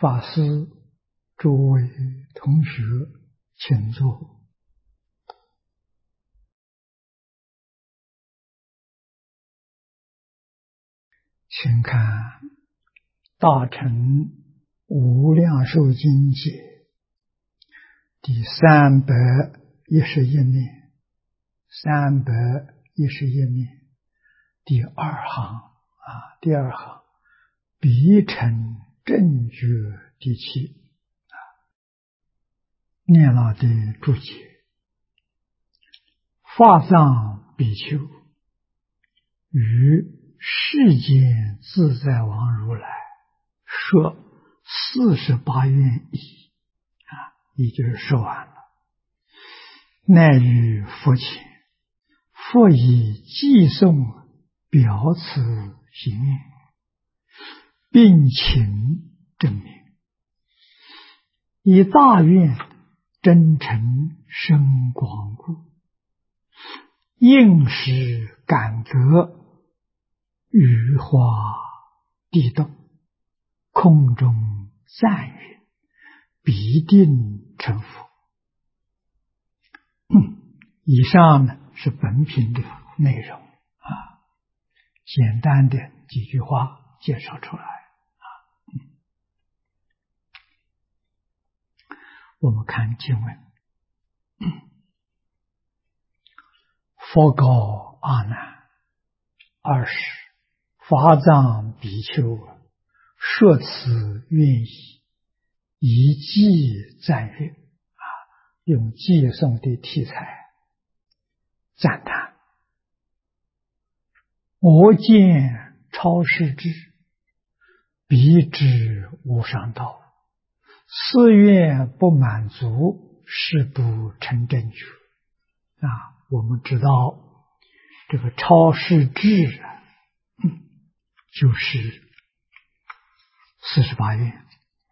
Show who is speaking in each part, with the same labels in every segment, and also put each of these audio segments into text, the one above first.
Speaker 1: 法师，诸位同学，请坐。请看《大乘无量寿经解》第311面，311面第二行第二行，彼乘正觉第7念老的注解：法藏比丘于世间自在王如来设48愿已也就是说完了。乃于佛前，佛以偈颂表此行愿，并请证明，以大愿真诚深广故，应时感得雨花地动，空中赞语，必定成佛。以上呢是本品的内容简单的几句话介绍出来我们看经文：佛告阿难：20法藏比丘设此愿已，以偈赞阅用偈颂的题材赞叹。我见超世智，彼知无上道，此愿不满足，是不成正觉。我们知道这个超世智就是48愿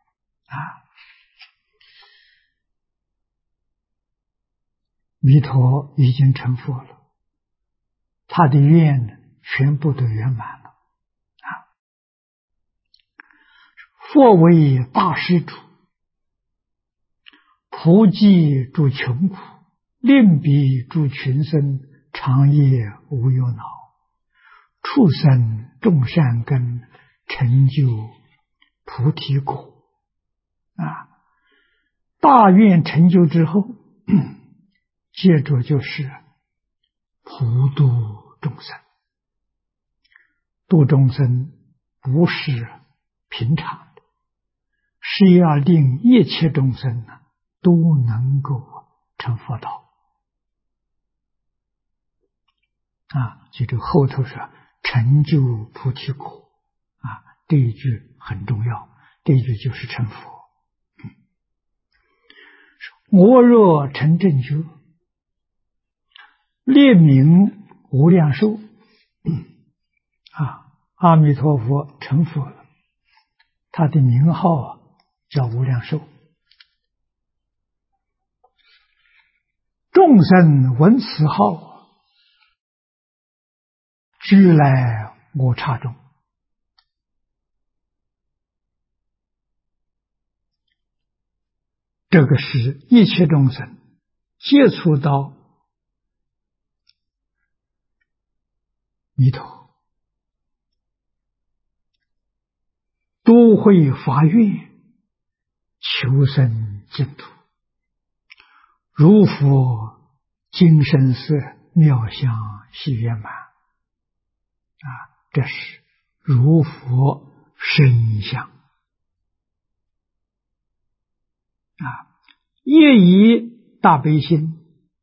Speaker 1: 弥陀已经成佛了，他的愿呢全部都圆满了佛为大施主，普济诸穷苦，令彼诸群生长夜无忧恼，畜生种善根，成就菩提果大愿成就之后接着就是普度众生。度众生不是平常的，是要令一切众生都能够成佛道记住后头说成就菩提果这一句很重要，这一句就是成佛。我若成正觉，列名无量寿阿弥陀佛成佛了，他的名号叫无量寿。众生闻此号，俱来我刹中。这个是一切众生接触到弥陀，都会发愿求生净土，如佛金身色妙相悉圆满这是如佛身相业以大悲心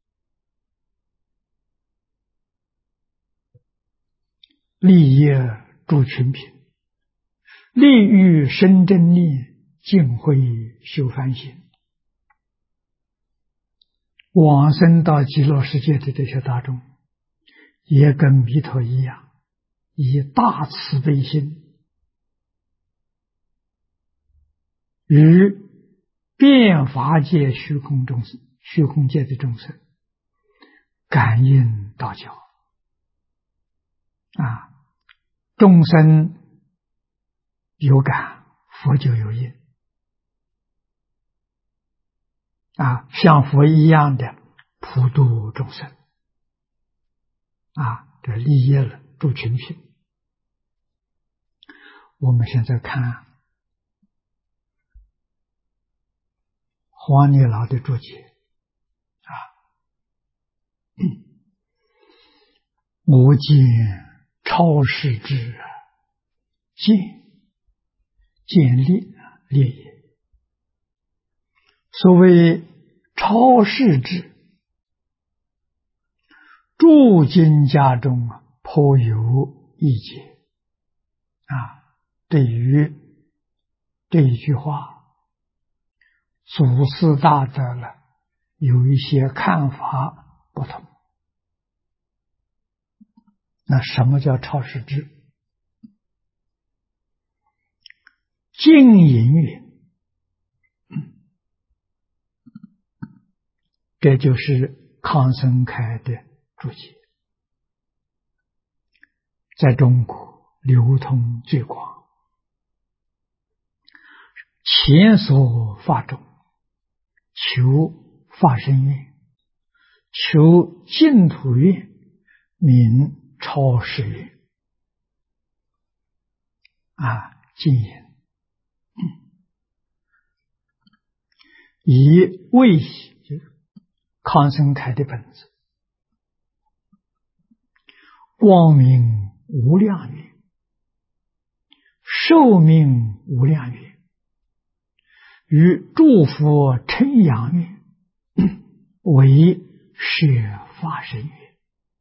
Speaker 1: 利业诸群品，利欲生真念，尽慧修梵行。往生到极乐世界的这些大众也跟弥陀一样，以大慈悲心与遍法界虚空界的众生感应道交众生有感，佛就有应像佛一样的普度众生这利益了诸群品。我们现在看黄念老的注解我见超世之见烈也。所谓超世之，诸经家中颇有异解对于这一句话，祖师大德了有一些看法不同。那什么叫超世之？净隐云，这就是康生开的注解，在中国流通最广。前所发中，求发生愿，求净土愿，名超世愿净隐。以为康生开的本子，光明无量愿，寿命无量愿，与诸佛称扬愿，为摄发生愿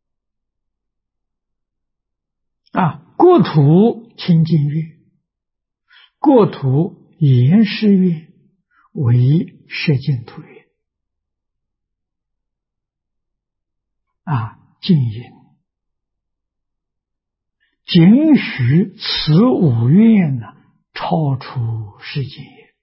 Speaker 1: 国土清净愿，国土严施愿，为摄净土愿净隐。仅许此五愿超出世间也。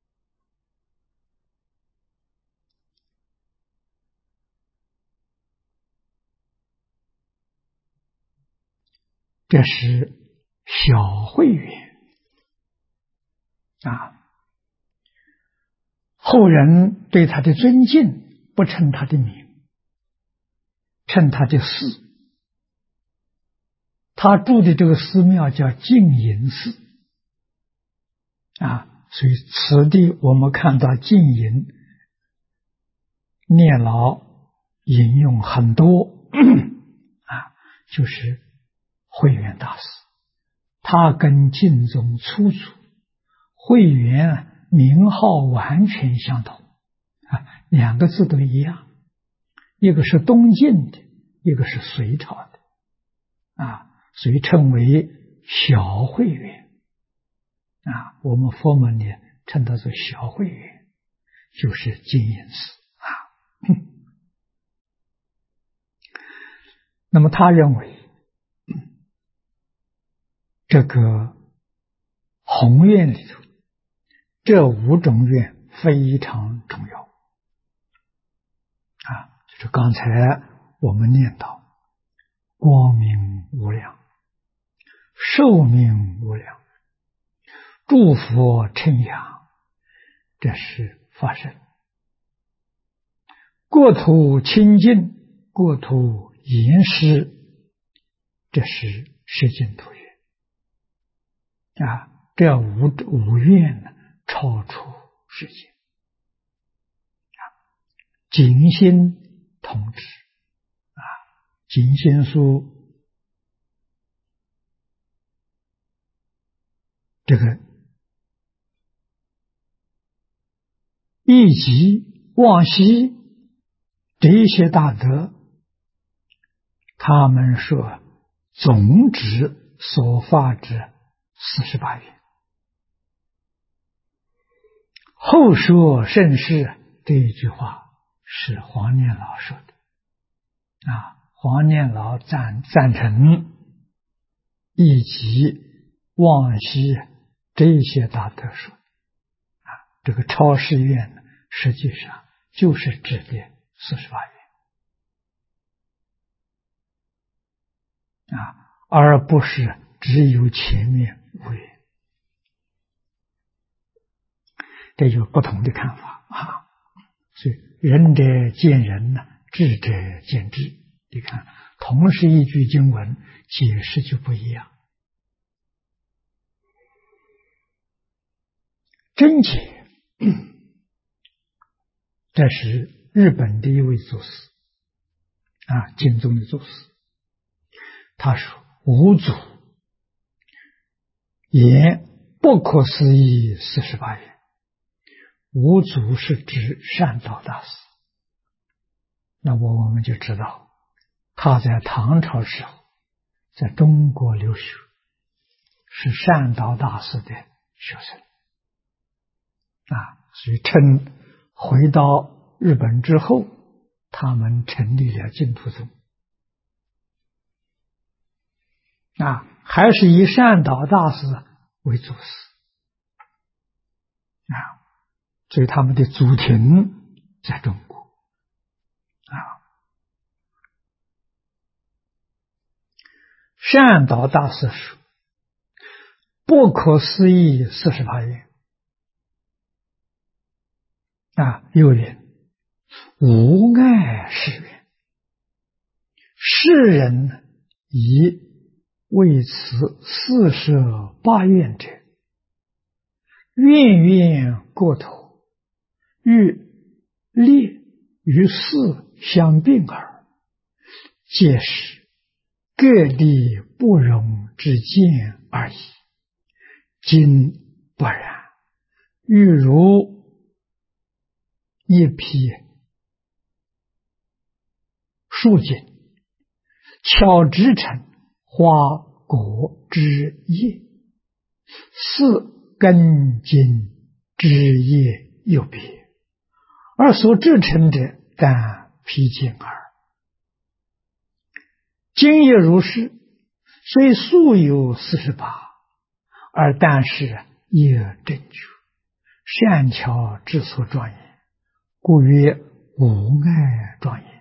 Speaker 1: 这是小慧愿后人对他的尊敬不称他的名，称他的寺。他住的这个寺庙叫净隐寺所以此地我们看到净隐念老引用很多就是慧远大师，他跟净宗出处慧远名号完全相同两个字都一样，一个是东晋的，一个是隋朝的所以称为小慧远我们佛门里称它做小慧远，就是净隐寺那么他认为这个宏愿里头这五种愿非常重要就是刚才我们念到光明无量，寿命无量，诸佛称扬，这是发生。国土清净，国土严施，这是摄净土愿这五愿超出世界净心同志净心书这个一极往昔这些大德，他们说总值所发之48愿，后说甚是，这一句话是黄念老说的黄念老赞成以及往昔这些大德说这个超世愿呢，实际上就是指的48愿而不是只有前面5愿，这有不同的看法所以仁者见仁呐，智者见智。你看，同是一句经文，解释就不一样。真解，这是日本的一位祖师经宗的祖师，他说：“五祖言不可思议48愿。”五祖是指善导大师。那我们就知道，他在唐朝时候在中国留学，是善导大师的学生所以趁回到日本之后，他们成立了净土宗还是以善导大师为祖师所以他们的祖庭在中国善导大师说：“不可思议48愿。”又云：“无碍誓愿，世人以为此48愿者，愿愿过头，欲列与事相并耳，皆是各地不容之见而已。今不然，欲如一匹树茎，巧织成花果枝叶，四根茎枝叶有别，而所制成者但披茎耳。今也如是，虽素有48，而但是也正觉，善巧之所庄严，故曰无碍庄严。”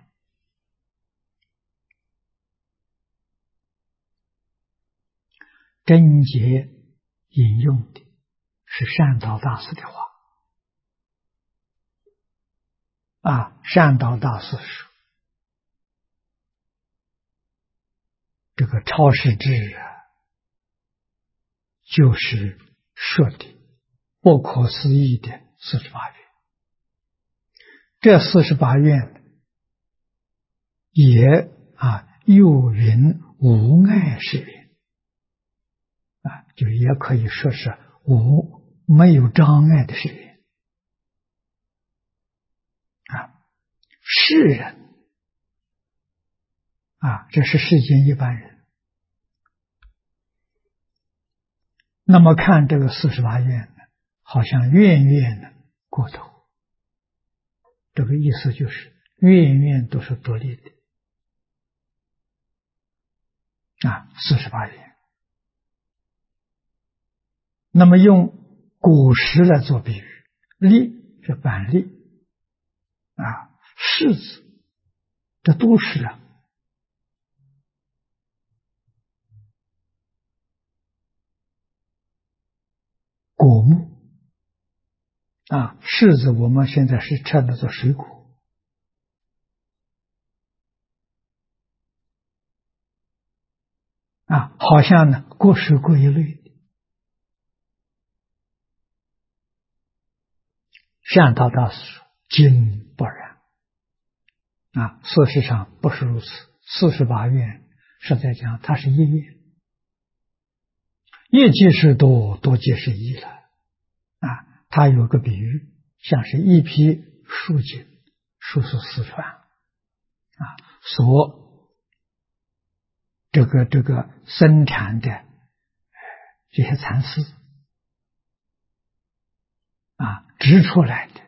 Speaker 1: 真解引用的是善导大师的话善导大师说：“这个超世智就是说的不可思议的48愿。这48愿也又云无碍誓愿就也可以说是没有障碍的誓愿世人这是世间一般人。那么看这个48愿呢，好像愿愿呢过头，这个意思就是愿愿都是独立的48愿。那么用果实来做比喻，粒是板栗柿子，这都是果木柿子我们现在是吃的做水果好像呢各是各一类的。善导大师说：“今不然事实上不是如此。48愿实在讲，它是一愿，一即是多，多即是一了它有个比喻，像是一匹树茎，树是四川所这个生产的这些蚕丝织出来的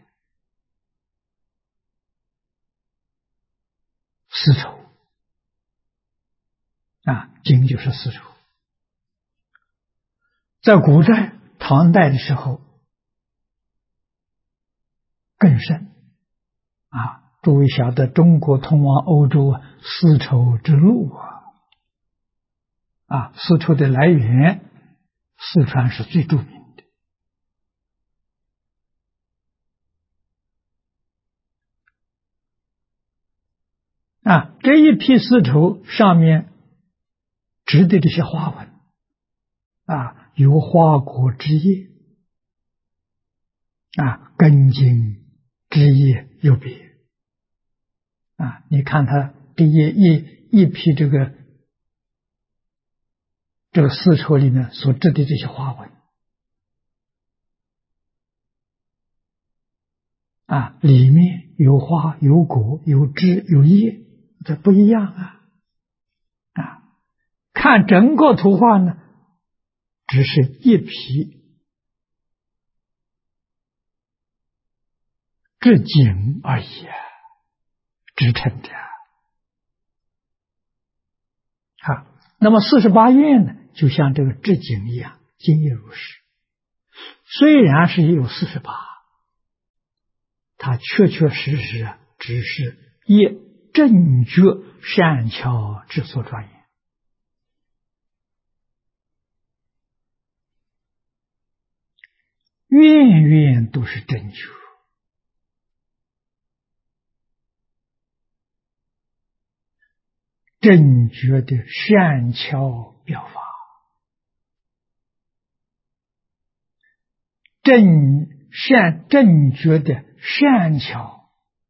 Speaker 1: 丝绸经就是丝绸。在古代唐代的时候更甚诸位晓得中国通往欧洲丝绸之路丝绸的来源，四川是最著名的这一批丝绸上面织的这些花纹有花果枝叶根茎枝叶有别你看它这一批这个丝绸里面所织的这些花纹里面有花有果有枝有叶，这不一样看整个图画呢，只是一批织锦而已织成的那么48愿呢，就像这个织锦一样，金叶如是。虽然是有48，它确确实实只是业正觉善巧之所庄严。愿愿都是正觉，正觉的善巧表法，正觉的善巧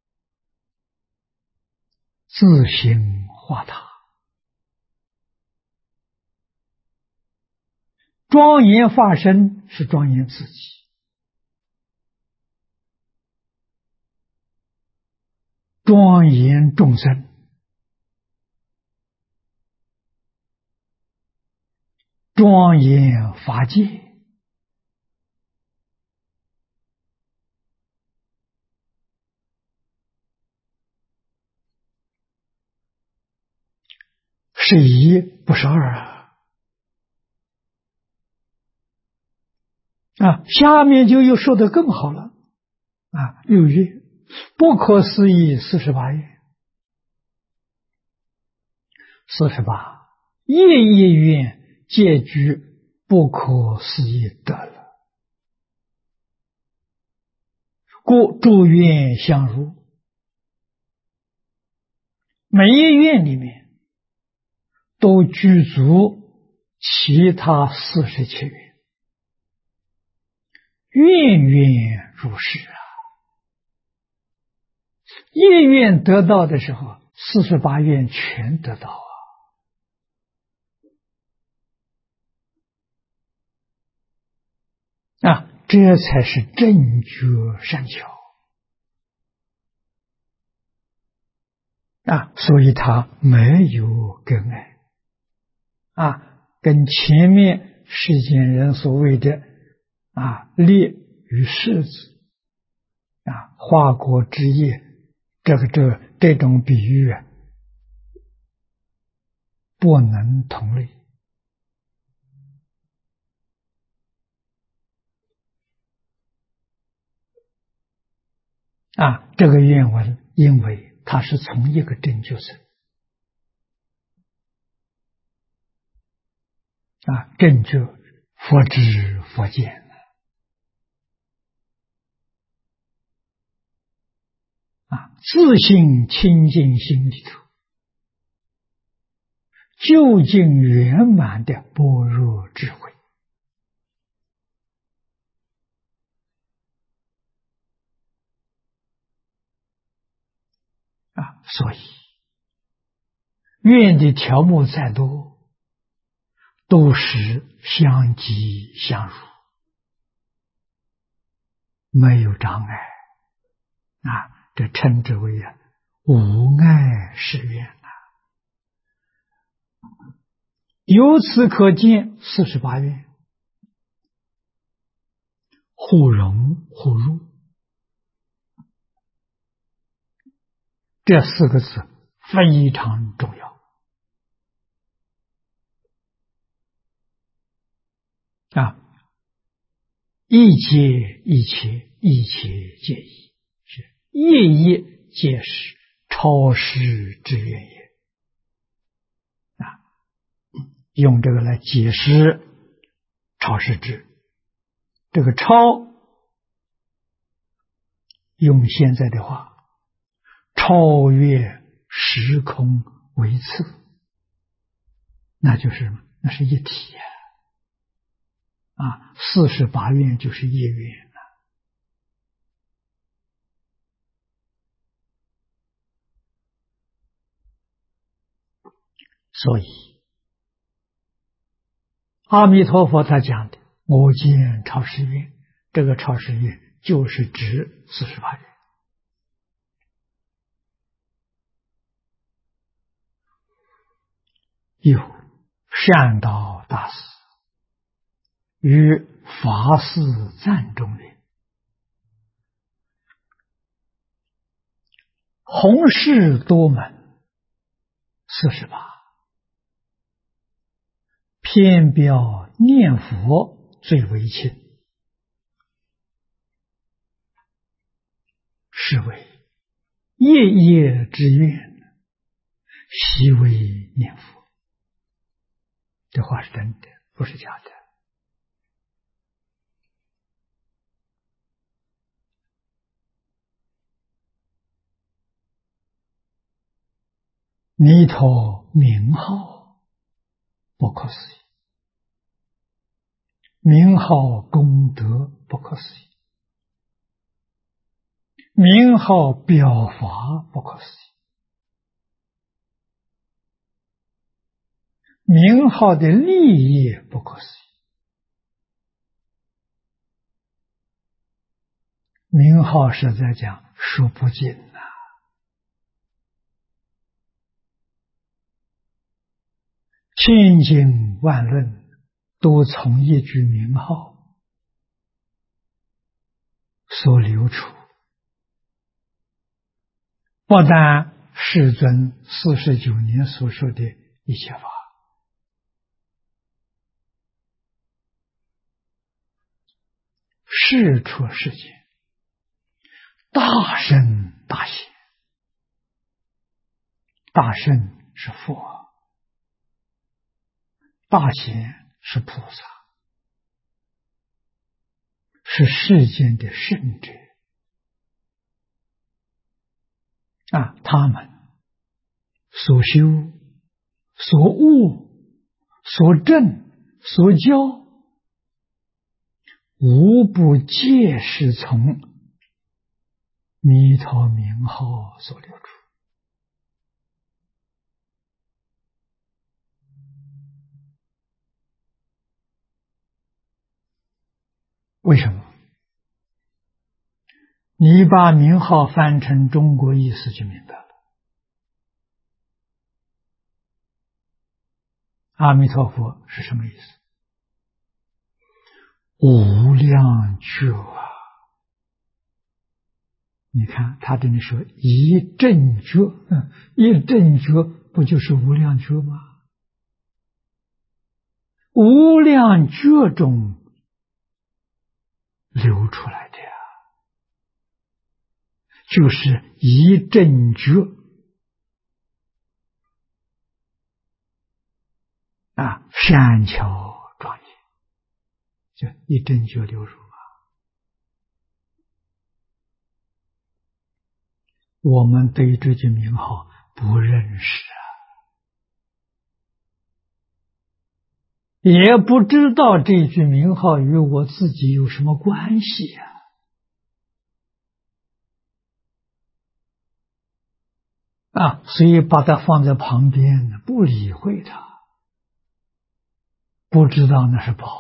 Speaker 1: 自行化他，庄严法身是庄严自己，庄严众生，庄严法界，是一不是二下面就又说得更好了6月不可思议48愿，48夜夜愿皆具不可思议得了，故诸愿相如。每一愿里面都具足其他47愿，愿愿如是一愿得到的时候，48愿全得到这才是正觉善巧所以它没有根碍跟前面世间人所谓的劣与柿子花果枝叶这种比喻不能同类这个愿文因为它是从一个正觉生正觉佛知佛见自性清净心里头究竟圆满的般若智慧所以愿的条目再多都是相即相如，没有障碍这称之为无碍誓愿由此可见48愿互融互入，这4个字非常重要一切一切一切皆一，是夜夜皆是超世之愿也用这个来解释超世之，这个超用现在的话超越时空为次，那就是什么？那是一体呀！48愿就是一愿了。所以，阿弥陀佛他讲的我见超世愿，这个超世愿就是指48愿。有善导大师于法事赞中云：弘誓多门48，偏标念佛最为轻，是为夜夜之愿，悉为念佛。这话是真的，不是假的。弥陀名号不可思议，名号功德不可思议，名号表法不可思议，名号的利益不可思议，名号是在讲说不尽呐。千经万论都从一句名号所流出，不但世尊49年所说的一切法，世出世间大圣大贤，大圣是佛，大贤是菩萨，是世间的圣者他们所修、所悟、所证、所教，无不皆是从弥陀名号所流出。为什么？你把名号翻成中国意思就明白了。阿弥陀佛是什么意思？无量觉啊！你看他这里说一正觉，一正觉不就是无量觉吗？无量觉中流出来的呀，就是一正觉善巧庄严，就一正觉流入我们对这句名号不认识也不知道这句名号与我自己有什么关系所以把它放在旁边，不理会它，不知道那是宝。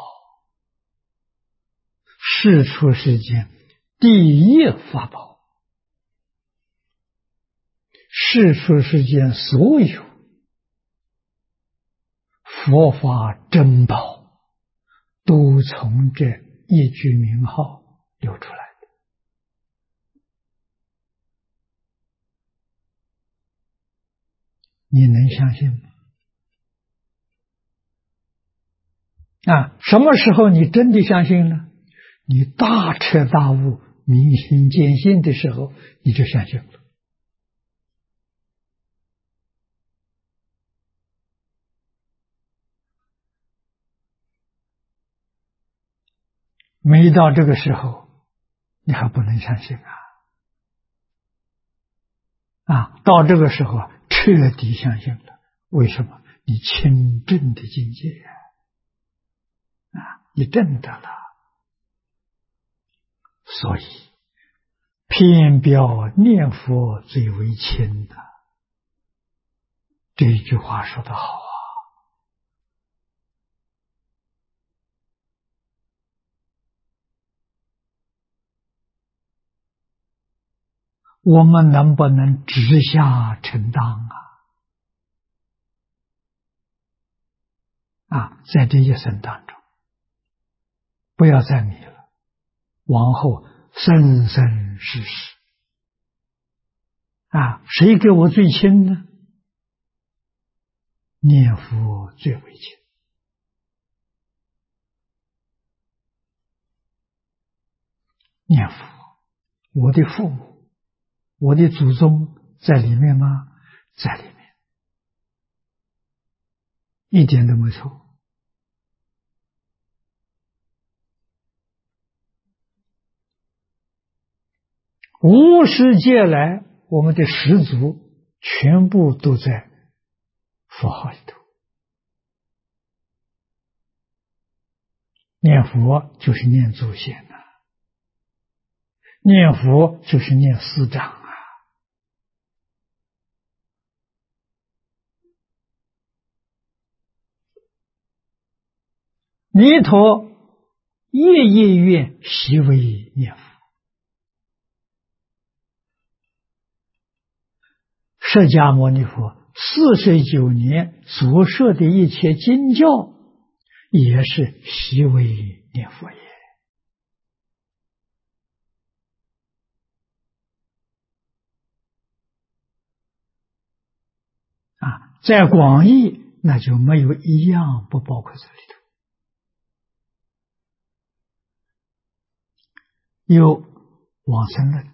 Speaker 1: 世出世间第一法宝，世出世间所有佛法珍宝都从这一句名号流出来的。你能相信吗？什么时候你真的相信呢？你大彻大悟、明心见性的时候，你就相信了。没到这个时候，你还不能相信到这个时候彻彻底相信了。为什么？你清正的境界你证得了，所以偏表念佛最为轻的。这一句话说得好啊！我们能不能直下承当在这一生当中，不要再迷了，往后生生世世谁给我最亲呢？念佛最为亲。念佛，我的父母，我的祖宗在里面吗？在里面，一点都没错。无始劫来，我们的始祖全部都在佛号里头。念佛就是念祖先念佛就是念师长弥陀夜夜愿习为念佛。释迦牟尼佛49年所设的一切经教，也是习为念佛也。在广义，那就没有一样不包括这里头。有往生论，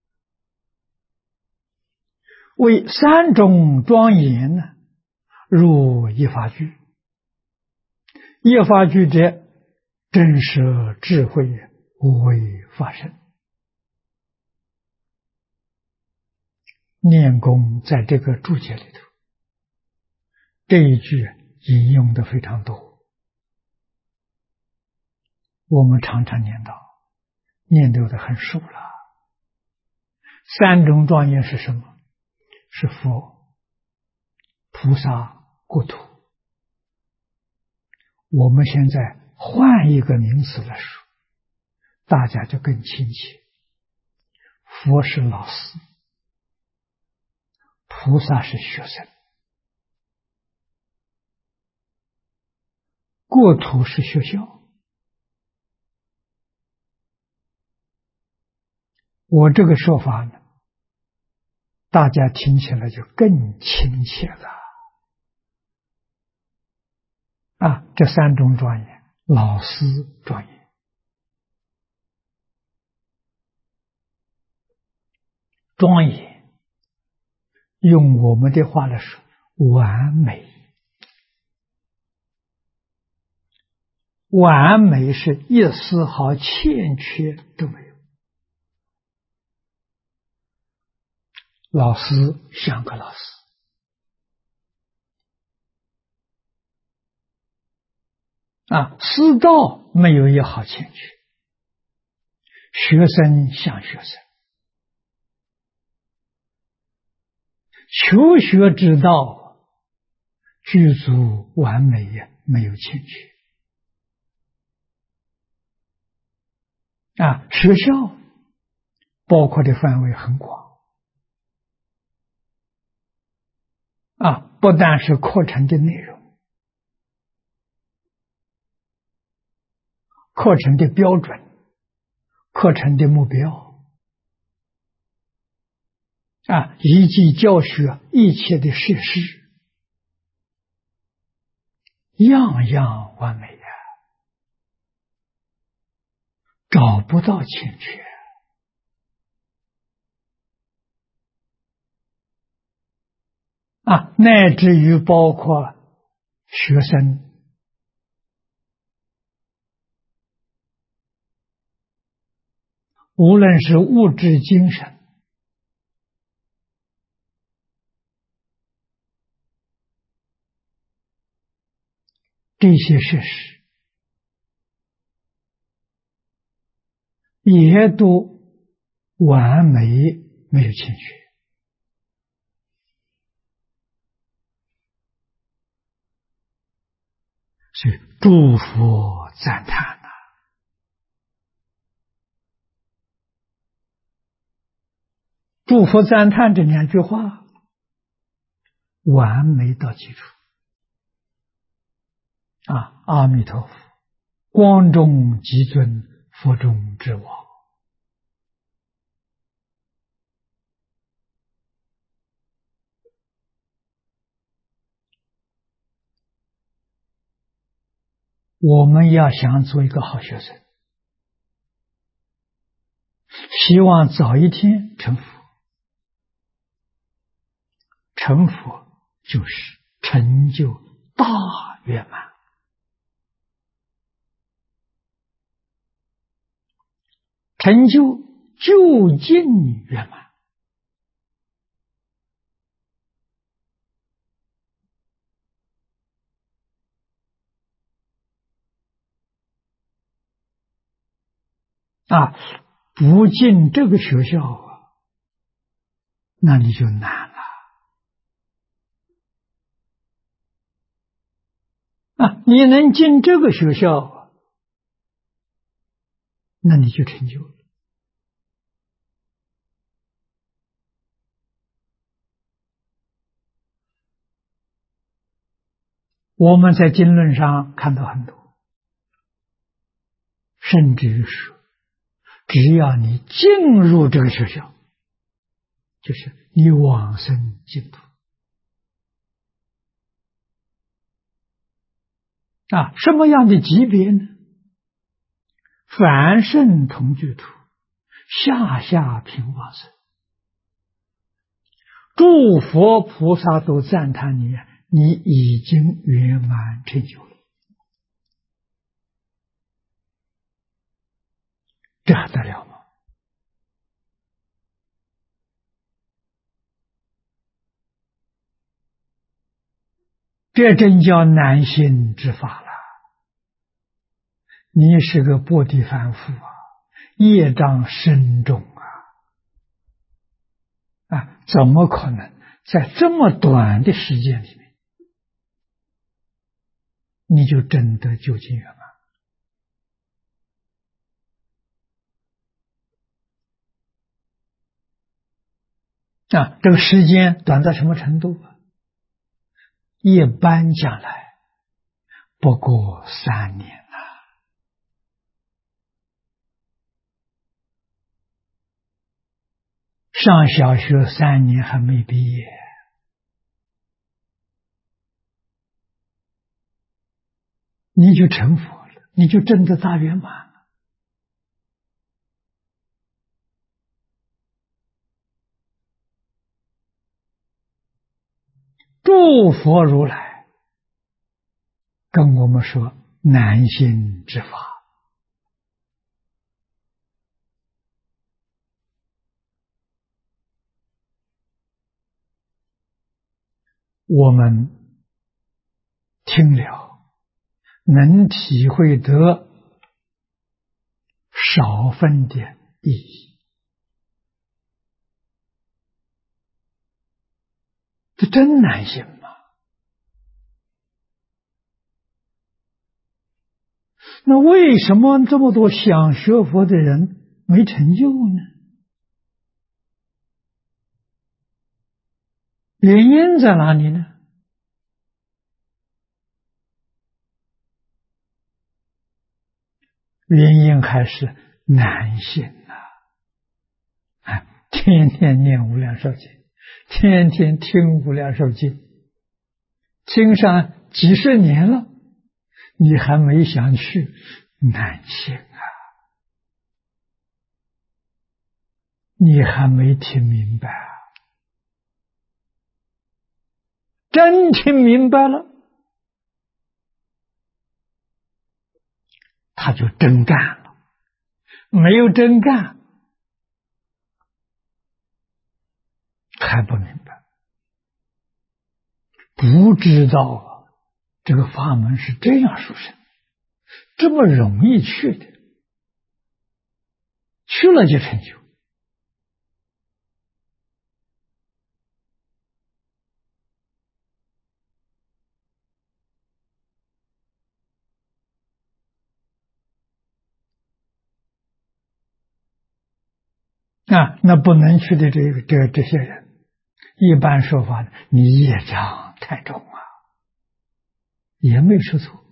Speaker 1: 为三种庄严入一法句。一法句者，真实智慧无为法身。念功在这个注解里头，这一句引用的非常多，我们常常念到，念得很熟了。三种庄严是什么？是佛、菩萨、国土。我们现在换一个名词来说，大家就更亲切。佛是老师，菩萨是学生，国土是学校。我这个说法呢，大家听起来就更亲切了。这三种庄严，老师庄严，庄严，用我们的话来说，完美。完美是一丝毫欠缺都没有。老师像个老师，师道没有一毫欠缺，学生像学生，求学之道具足完美没有欠缺。学校包括的范围很广不但是课程的内容，课程的标准，课程的目标以及教学一切的设施，样样完美找不到欠缺乃至于包括学生无论是物质精神这些设施也都完美，没有欠缺。所以诸佛赞叹呐，诸佛赞叹这两句话完美到极处啊！阿弥陀佛，光中极尊，佛中之王。我们要想做一个好学生，希望早一天成佛。成佛就是成就大圆满，成就究竟圆满。啊，不进这个学校啊，那你就难了。啊，你能进这个学校，那你就成就了。我们在经论上看到很多，甚至于说，只要你进入这个学校，就是你往生净土。啊，什么样的级别呢？凡圣同居土，下下品往生，诸佛菩萨都赞叹你，你已经圆满成就了，这还得了吗？这真叫难信之法了。你是个薄地凡夫啊，业障深重啊，怎么可能在这么短的时间里面，你就真的究竟圆满啊？这个时间短到什么程度啊？一般讲来不过3年了。上小学3年还没毕业，你就成佛了，你就真的大圆满了。诸佛如来跟我们说难信之法，我们听了能体会得少分的意义，这真难信吗？那为什么这么多想学佛的人没成就呢？原因在哪里呢？原因还是难信啊！天天念无量寿经，天天听无量寿经，听上几十年了，你还没想去，难信啊！你还没听明白啊！真听明白了，他就真干了；没有真干，还不明白，不知道啊。 这个法门是这样殊胜，这么容易去的，去了就成就。那不能去的这些人，一般说法，你业障太重啊，也没说错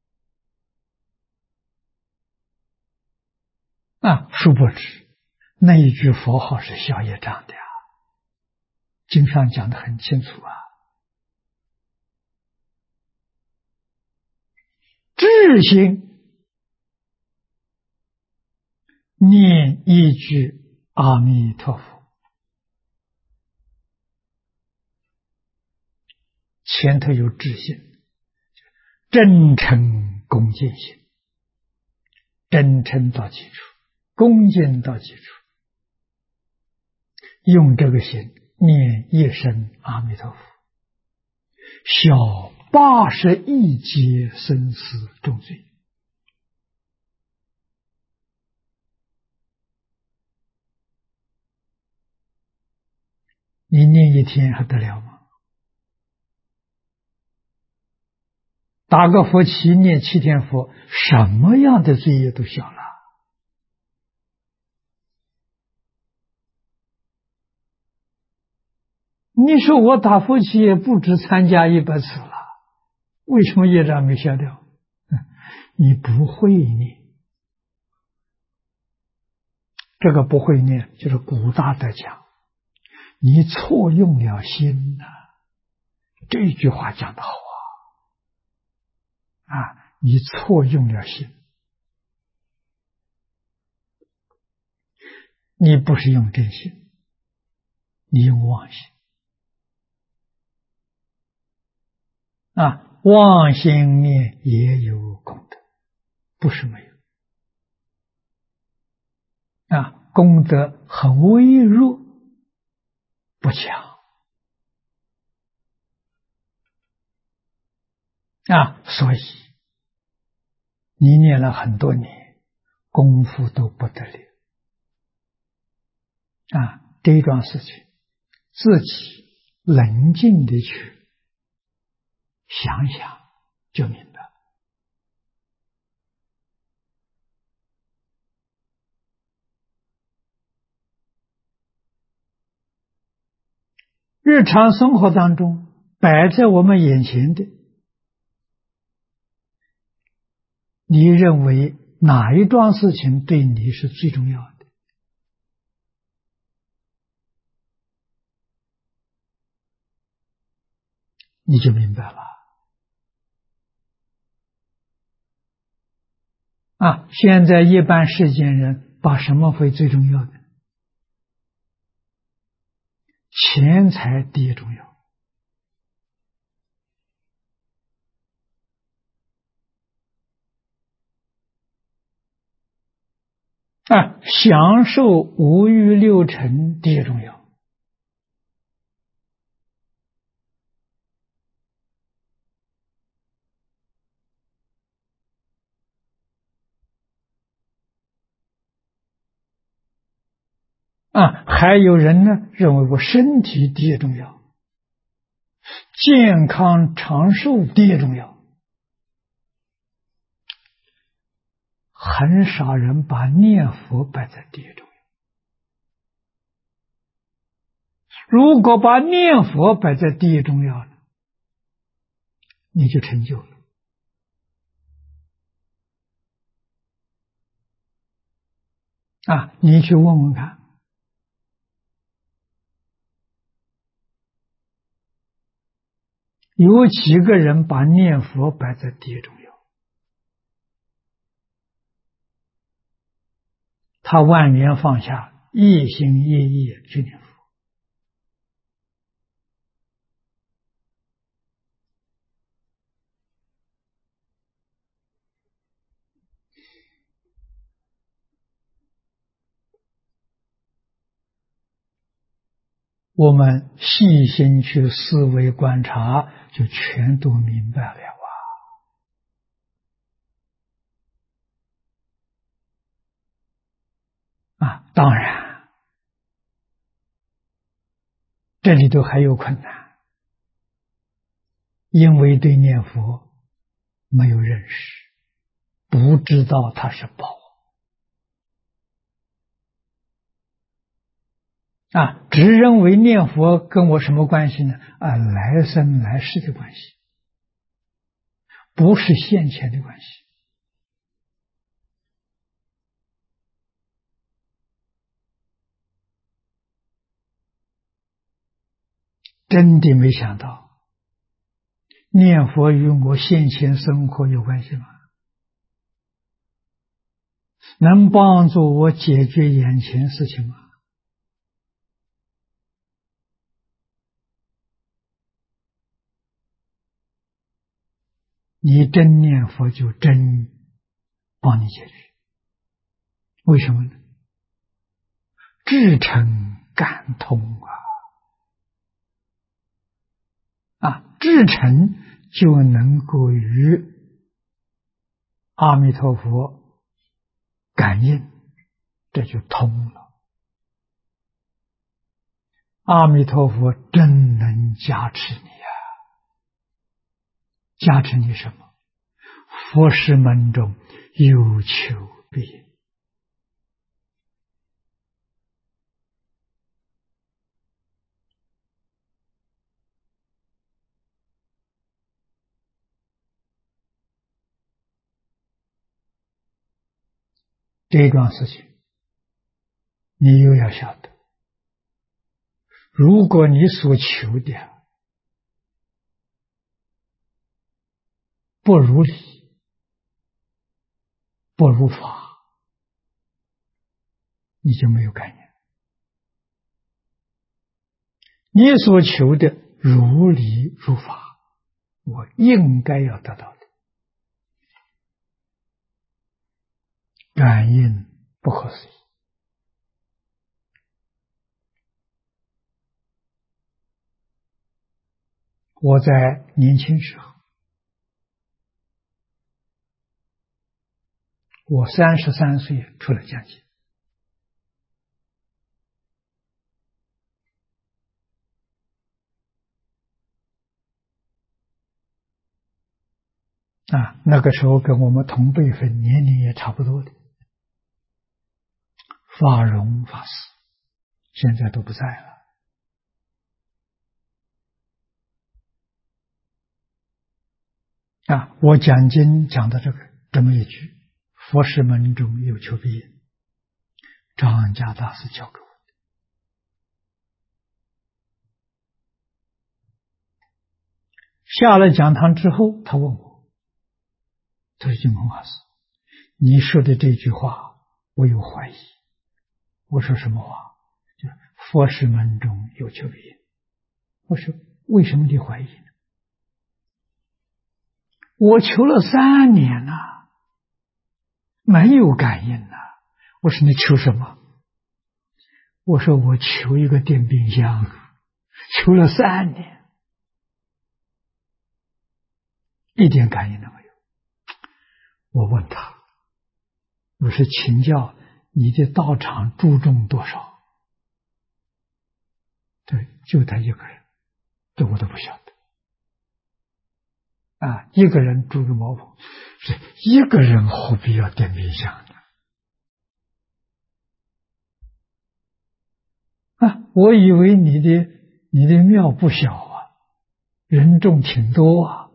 Speaker 1: 殊不知那一句佛号是消业障的呀，经上讲得很清楚啊。至心念一句阿弥陀佛，前头有至心，真诚恭敬心，真诚到基础，恭敬到基础，用这个心念一声阿弥陀佛，消80亿劫生死重罪。你念一天还得了吗？打个佛七念7天佛，什么样的罪业都消了。你说我打佛七也不止参加100次了，为什么业障没消掉？你不会念，这个不会念就是古大德讲，你错用了心这句话讲得好你错用了心，你不是用真心，你用妄心妄心念也有功德，不是没有功德很微弱，不强所以你念了很多年，功夫都不得了这一桩事情，自己冷静地去想想就明白。日常生活当中摆在我们眼前的，你认为哪一桩事情对你是最重要的？你就明白了现在一般世间人把什么为最重要的？钱财第一重要享受五欲六尘第一重要还有人呢认为我身体第一重要，健康长寿第一重要，很少人把念佛摆在第一重要。如果把念佛摆在第一重要，你就成就了你去问问看，有几个人把念佛摆在第一重要？他万缘放下，一心一意去念佛。我们细心去思维观察，就全都明白了当然，这里头还有困难，因为对念佛没有认识，不知道它是宝只认为念佛跟我什么关系呢？来生来世的关系，不是现前的关系。真的没想到，念佛与我现前生活有关系吗？能帮助我解决眼前事情吗？你真念佛就真帮你解决，为什么呢？至诚感通至诚就能够与阿弥陀佛感应，这就通了。阿弥陀佛真能加持你加持你什么？佛事门中有求必应。这桩事情你又要晓得，如果你所求的不如理，不如法，你就没有概念。你所求的如理如法，我应该要得到的，感应不可思议。我在年轻时候，我33岁出来讲经，那个时候跟我们同辈分，年龄也差不多的法融法师，现在都不在了。我讲经讲的这么一句：佛事门中有求必应，张家大师教给我的。下了讲堂之后，他问我：“他说金鹏法师，你说的这句话我有怀疑。”我说什么话？就佛事门中有求必应。我说为什么你怀疑呢？我求了3年了，没有感应了。我说你求什么？我说我求一个电冰箱，求了3年，一点感应都没有。我问他，我是请教你的道场注重多少？对，就他一个人，这我都不晓得。一个人住个茅棚，是一个人何必要电冰箱呢？我以为你的庙不小人众挺多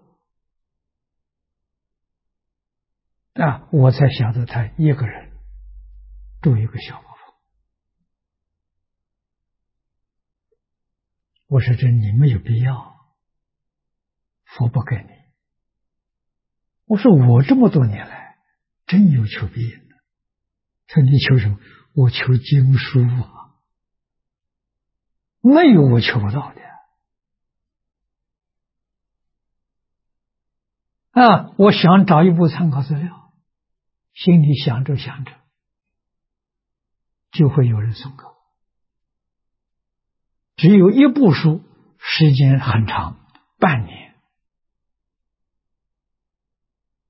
Speaker 1: 我才晓得他一个人住一个小茅棚。我说这你没有必要，佛不给你。我说我这么多年来真有求必应的。他说你求什么？我求经书没有我求不到的我想找一部参考资料，心里想着想着，就会有人送给我。只有一部书，时间很长，半年，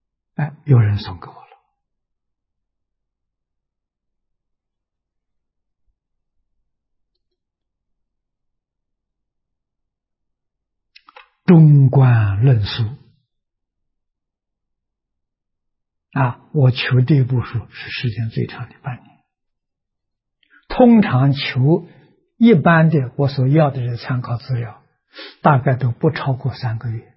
Speaker 1: 有人送给我了。 观论述我求这部书是时间最长的半年。通常求一般的我所要的这参考资料，大概都不超过3个月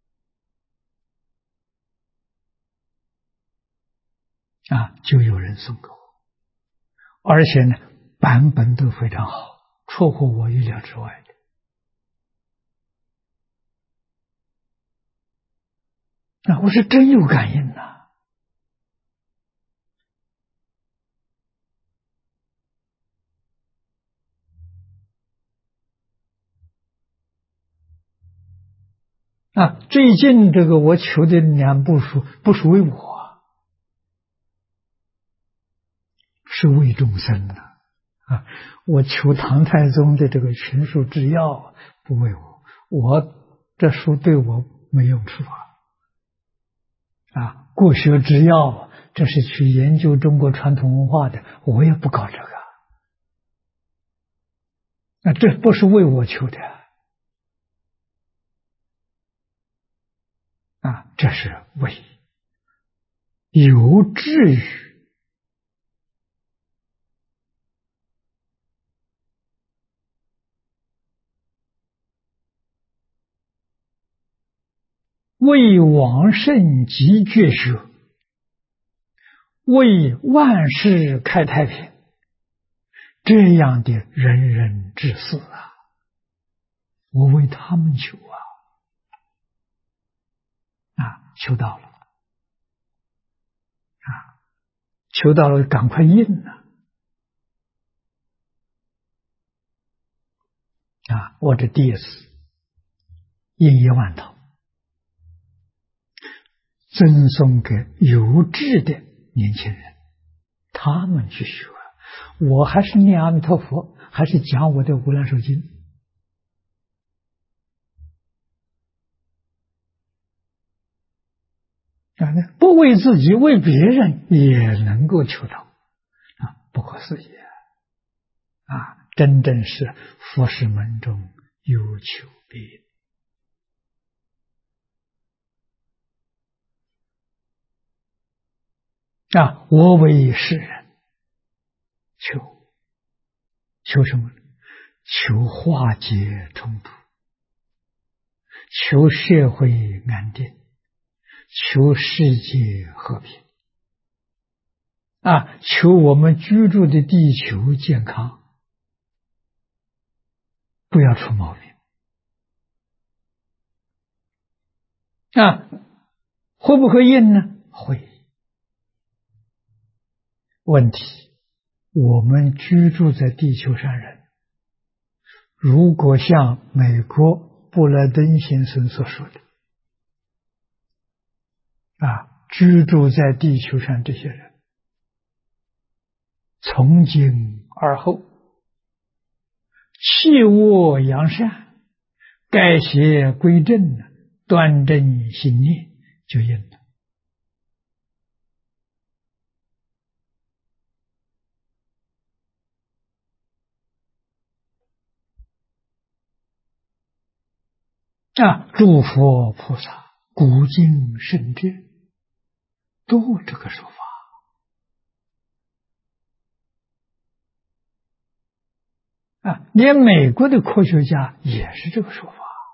Speaker 1: 就有人送给我，而且呢版本都非常好，出乎我意料之外的我是真有感应最近这个我求的2部书不是为我，是为众生的我求唐太宗的这个群书治要不为我这书对我没用处国学治要这是去研究中国传统文化的，我也不搞这个这不是为我求的这是为有志于为往圣极绝学，为万世开太平，这样的仁人志士我为他们求求到了求到了赶快印我这第一次印1万套，赠送给有志的年轻人，他们去学。我还是念阿弥陀佛，还是讲我的无量寿经不为自己，为别人也能够求到不可思议真正是佛事门中有求必应我为世人求什么？求化解冲突，求社会安定，求世界和平求我们居住的地球健康，不要出毛病会不会应呢？会。问题，我们居住在地球上人，如果像美国布莱登先生所说的居住在地球上这些人从今而后弃恶扬善，改邪归正，端正心念，就应了诸佛菩萨古今圣智都这个说法连美国的科学家也是这个说法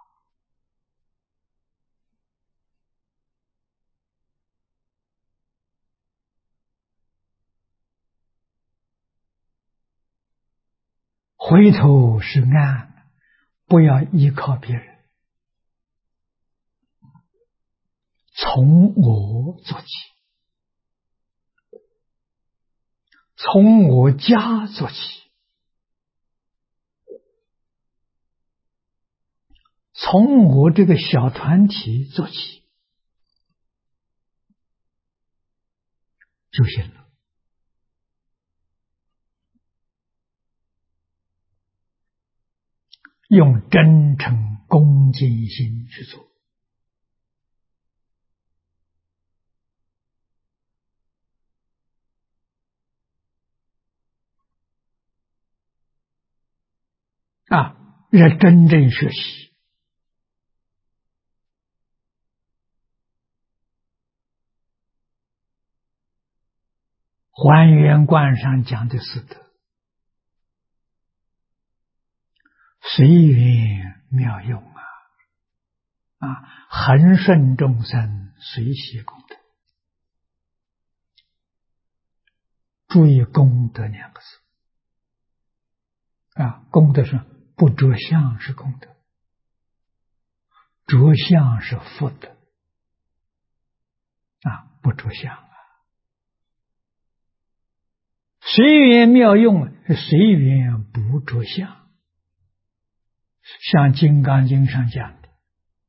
Speaker 1: 回头是岸，不要依靠别人，从我做起，从我家做起，从我这个小团体做起就行了。用真诚恭敬心去做要真正学习， 还原观上讲的是德，随缘妙用恒顺众生，随喜功德。注意功德两个字功德是不着相是功德，着相是福德不着相随缘妙用是随缘不着相，像《金刚经》上讲的，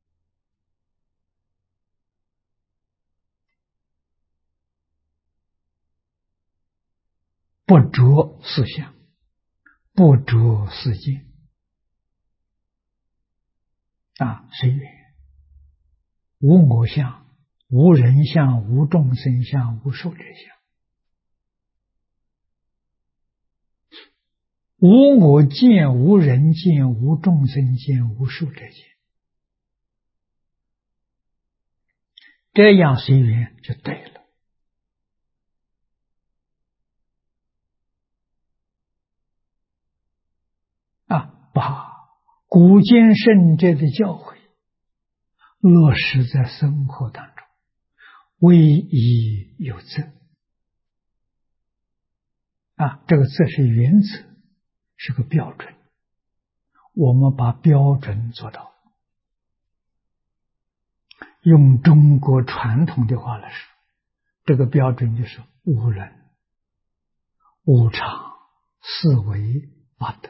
Speaker 1: 不着四相，不着世界随缘，无我相，无人相，无众生相，无寿者相，无我见，无人见，无众生见，无寿者见。这样随缘就对了把古今圣哲的教诲落实在生活当中，为义有则这个则是原则，是个标准，我们把标准做到。用中国传统的话来说，这个标准就是无人、无常、四维八德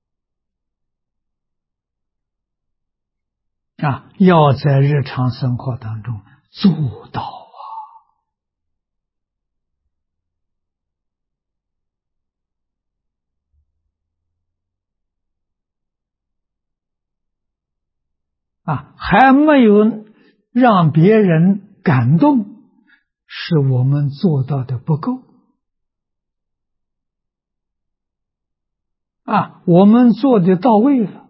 Speaker 1: 要在日常生活当中做到还没有让别人感动，是我们做到的不够我们做的到位了，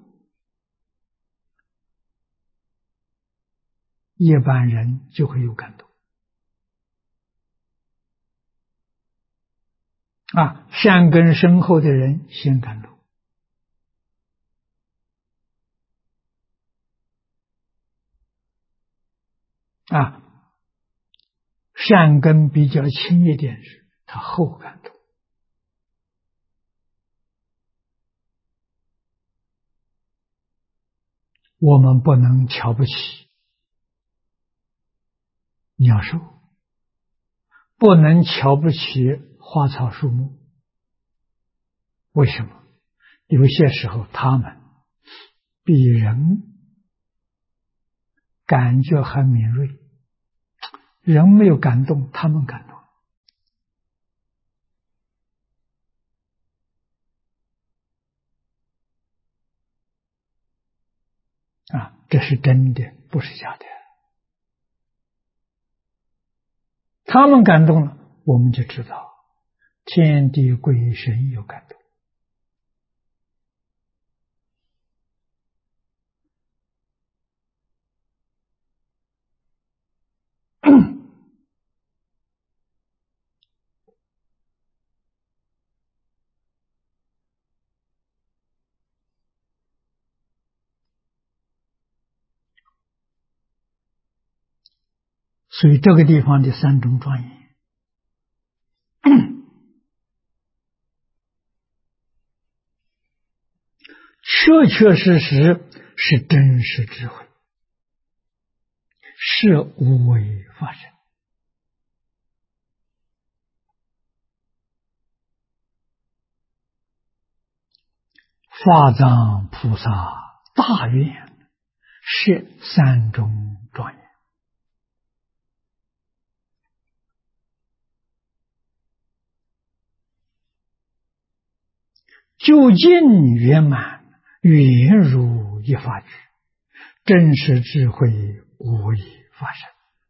Speaker 1: 一般人就会有感动善根深厚的人先感动善根比较轻一点时，他后感动。我们不能瞧不起鸟兽，不能瞧不起花草树木。为什么？有些时候他们比人感觉还敏锐，人没有感动，他们感动这是真的，不是假的。他们感动了，我们就知道天地鬼神有感动。所以这个地方的三种庄严确确实实是真实智慧，是无为法身。法藏菩萨大愿是三种庄严，究竟圆满，圆如一法具，真实智慧无为法身。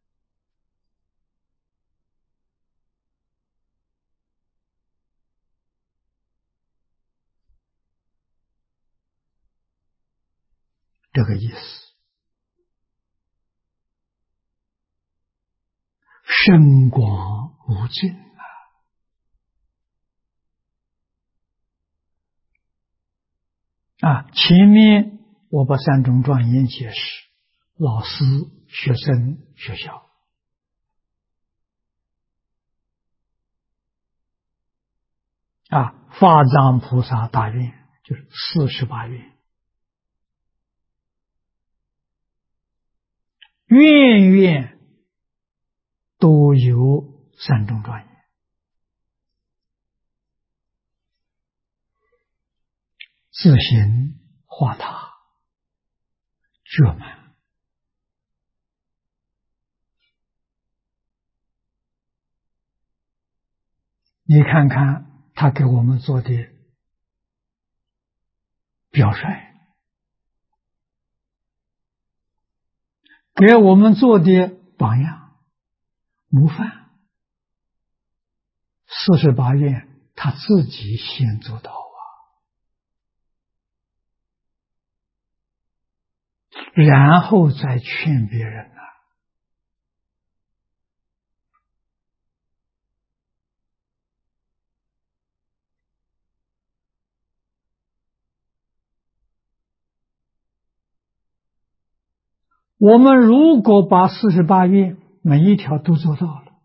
Speaker 1: 这个意思，深广无尽前面我把三种庄严解释，老师、学生、学校。法藏菩萨大愿就是48愿，愿愿都有三种庄严。自行化他，觉满。你看看他给我们做的表率，给我们做的榜样、模范，48愿他自己先做到然后再劝别人我们如果把48愿每一条都做到了，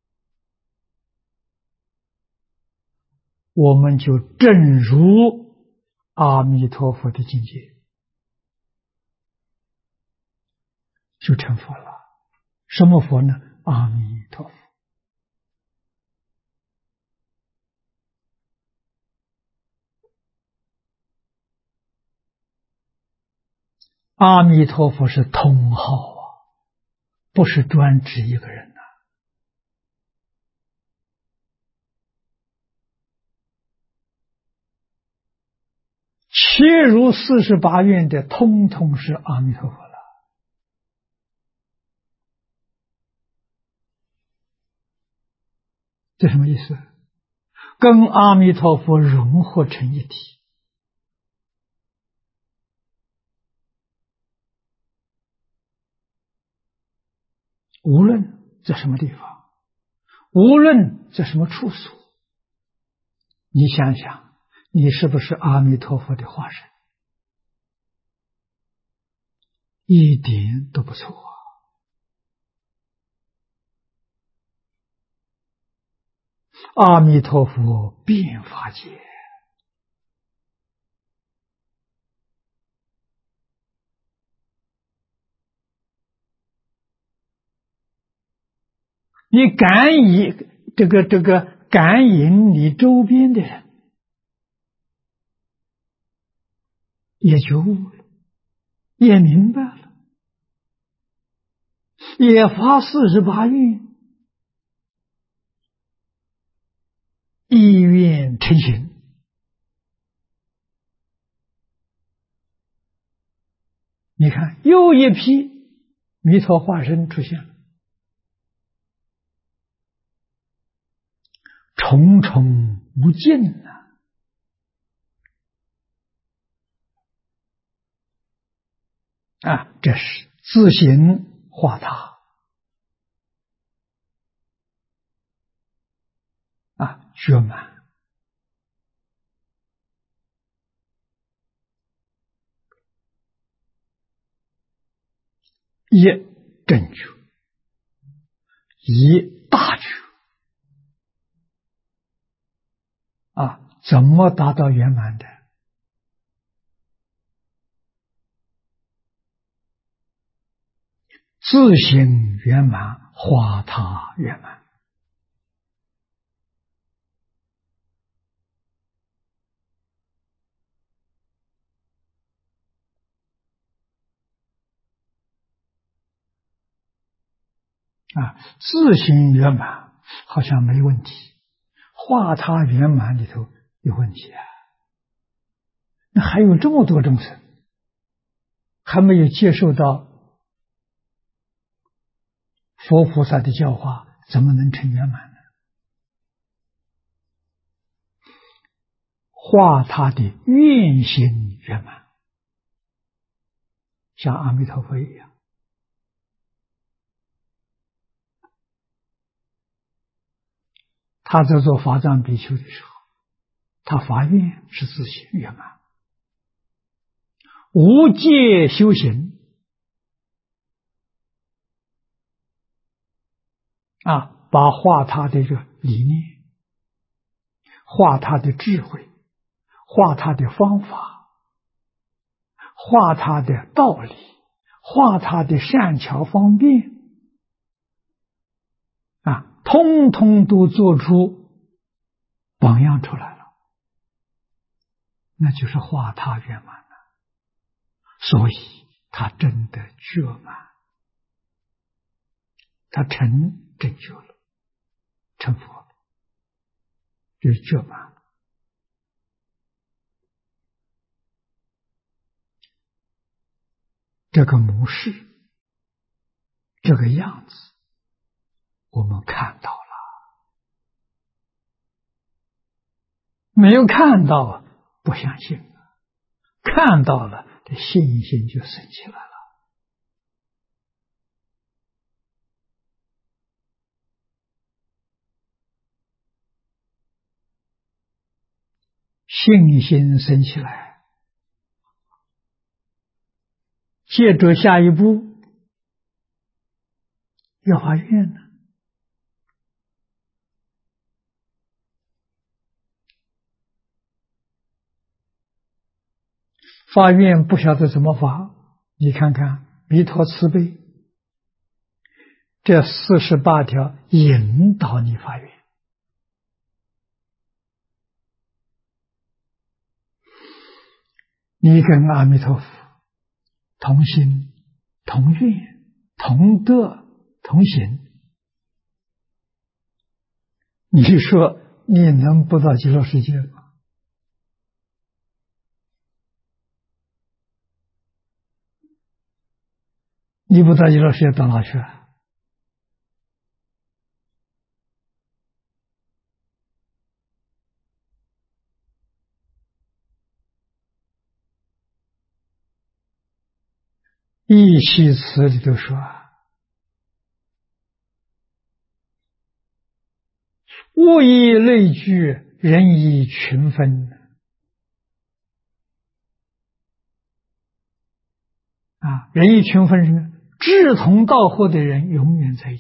Speaker 1: 我们就正如阿弥陀佛的境界，就成佛了。什么佛呢？阿弥陀佛。阿弥陀佛是通号不是专指一个人切入48愿的，通通是阿弥陀佛了。这什么意思？跟阿弥陀佛融合成一体。无论在什么地方，无论在什么处所，你想想，你是不是阿弥陀佛的化身？一点都不错阿弥陀佛遍法界，你感应感应你周边的人，也觉悟了，也明白了，也发48愿，意愿成行。你看，又一批弥陀化身出现了，重重无尽这是自行化他觉满。一正觉，一大觉怎么达到圆满的？自行圆满，化他圆满自行圆满好像没问题，化他圆满里头有问题那还有这么多众生还没有接受到佛菩萨的教化，怎么能成圆满呢？化他的愿心圆满，像阿弥陀佛一样。他在做法藏比丘的时候，他发愿是自行圆满， 无戒修行把化他的这个理念，化他的智慧，化他的方法，化他的道理，化他的善巧方便通通都做出榜样出来了，那就是化他圆满了。所以他真的觉满，他成正觉了，成佛了，就是觉满了。这个模式，这个样子，我们看到了。没有看到不相信，看到了这信心就生起来了。信心生起来，接着下一步要发愿呢。发愿不晓得怎么发，你看看弥陀慈悲这48条引导你发愿。你跟阿弥陀佛同心同愿同德同行，你说你能不到极乐世界吗？你不到极乐世界到哪去啊？义系词里头说物以类聚，人以群分人以群分是什么？志同道合的人永远在一起。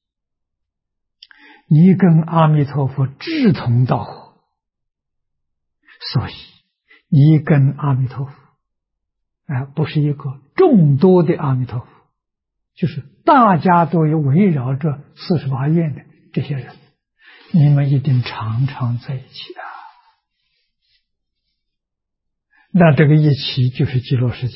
Speaker 1: 你跟阿弥陀佛志同道合，所以你跟阿弥陀佛不是一个众多的阿弥陀佛，就是大家都有围绕着48愿的这些人，你们一定常常在一起那这个一起就是极乐世界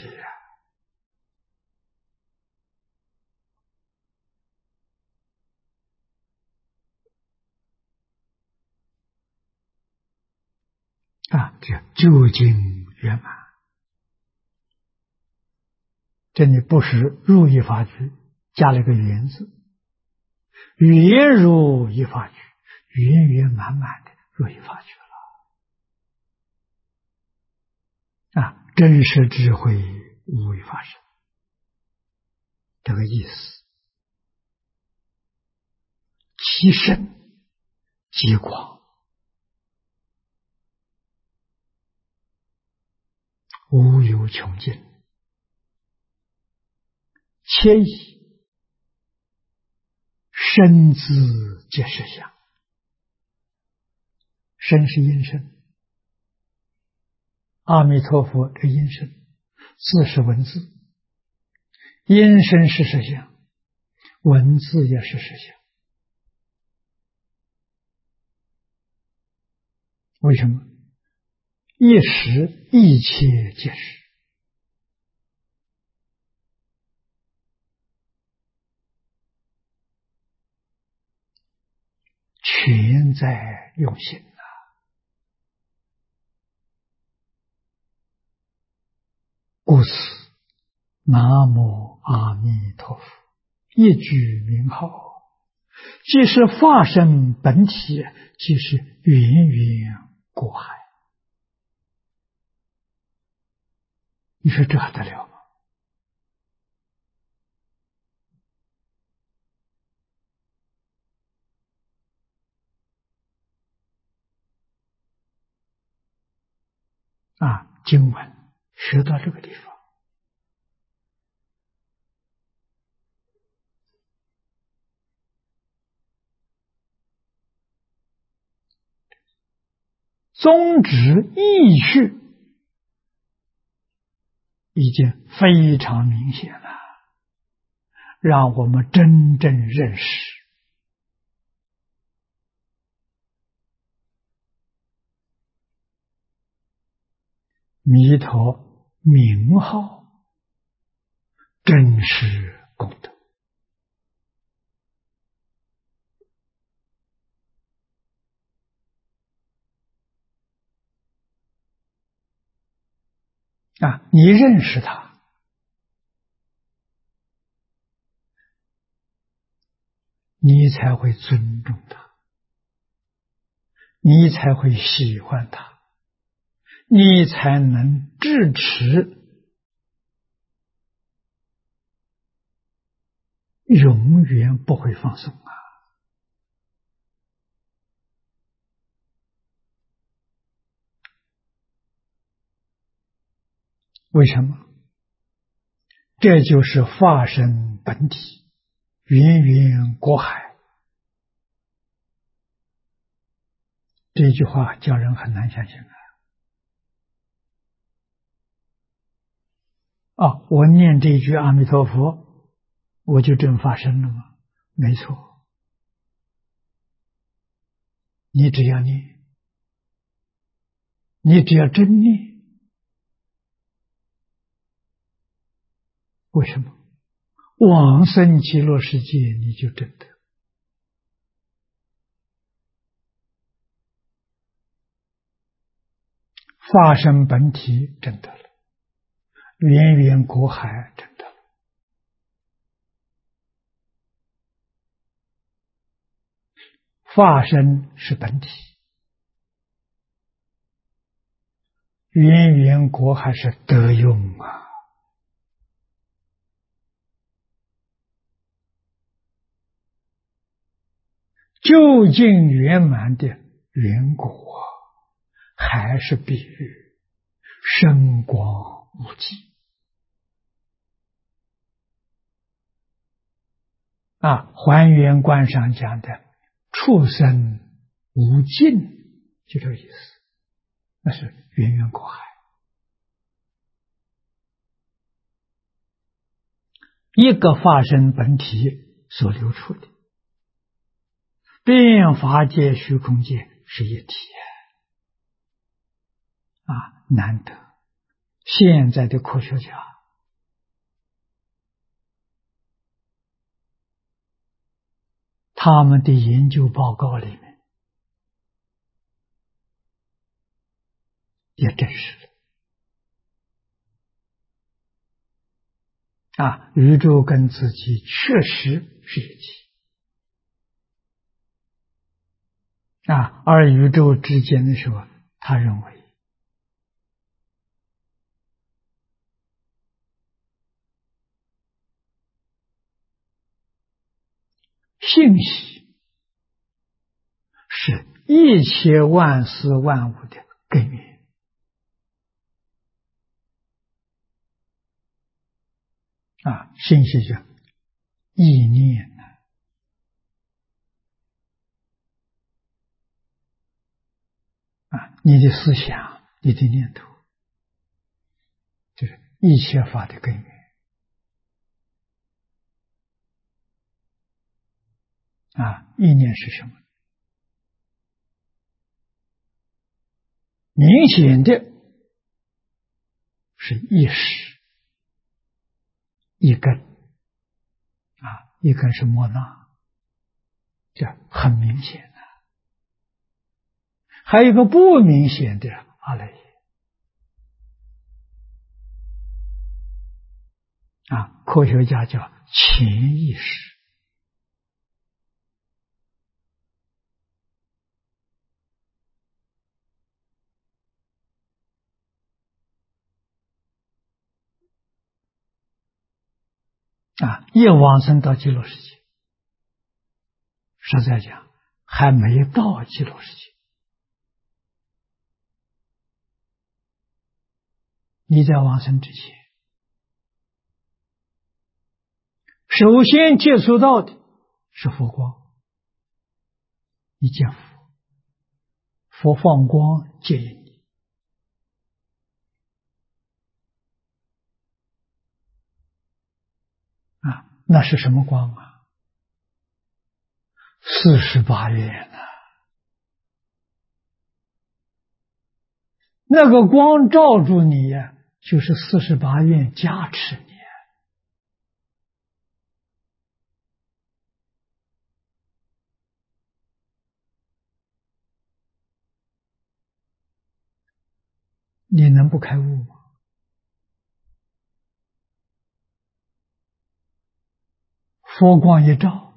Speaker 1: 这究竟圆满。这里不是入一法局，加了一个圆字，圆入一法局，圆圆满满的入一法局了真实智慧无为法身，这个意思。其深极广，无有穷尽，且以身自皆实相。身是音声，阿弥陀佛这音声，字是文字，音声是实相，文字也是实相。为什么？一时一切皆是，全在用心故此南无阿弥陀佛一句名号，既是法身本体，即是源源果海。你说这还得了吗？经文学到这个地方， 宗旨意趣已经非常明显了，让我们真正认识弥陀名号真实功德。你认识他，你才会尊重他，你才会喜欢他，你才能支持永远不会放松啊！为什么？这就是法身本体，芸芸国海。这句话叫人很难相信我念这句阿弥陀佛，我就真发生了吗？没错，你只要念，你只要真念。为什么？往生极乐世界你就真的。法身本体真的了，源源国海真的了。法身是本体，源源国海是德用啊。究竟圆满的缘果还是比喻深广无际还原观上讲的畜生无尽，就这个意思，那是源源国海。一个法身本体所流出的变法界虚空界是一体难得。现在的科学家他们的研究报告里面也证实了宇宙跟自己确实是一体而宇宙之间的时候，他认为信息是一切万事万物的根源信息就意念你的思想，你的念头，就是一切法的根源意念是什么？明显的是意识，一根一根是莫那，这很明显的。还有一个不明显的阿赖耶科学家叫潜意识一往生到极乐世界，实在讲还没到极乐世界。你在往生之前，首先接触到的是佛光，你见佛， 佛放光接引你。那是什么光啊？48愿啊！那个光照住你呀，就是48愿加持你。你能不开悟吗？佛光一照，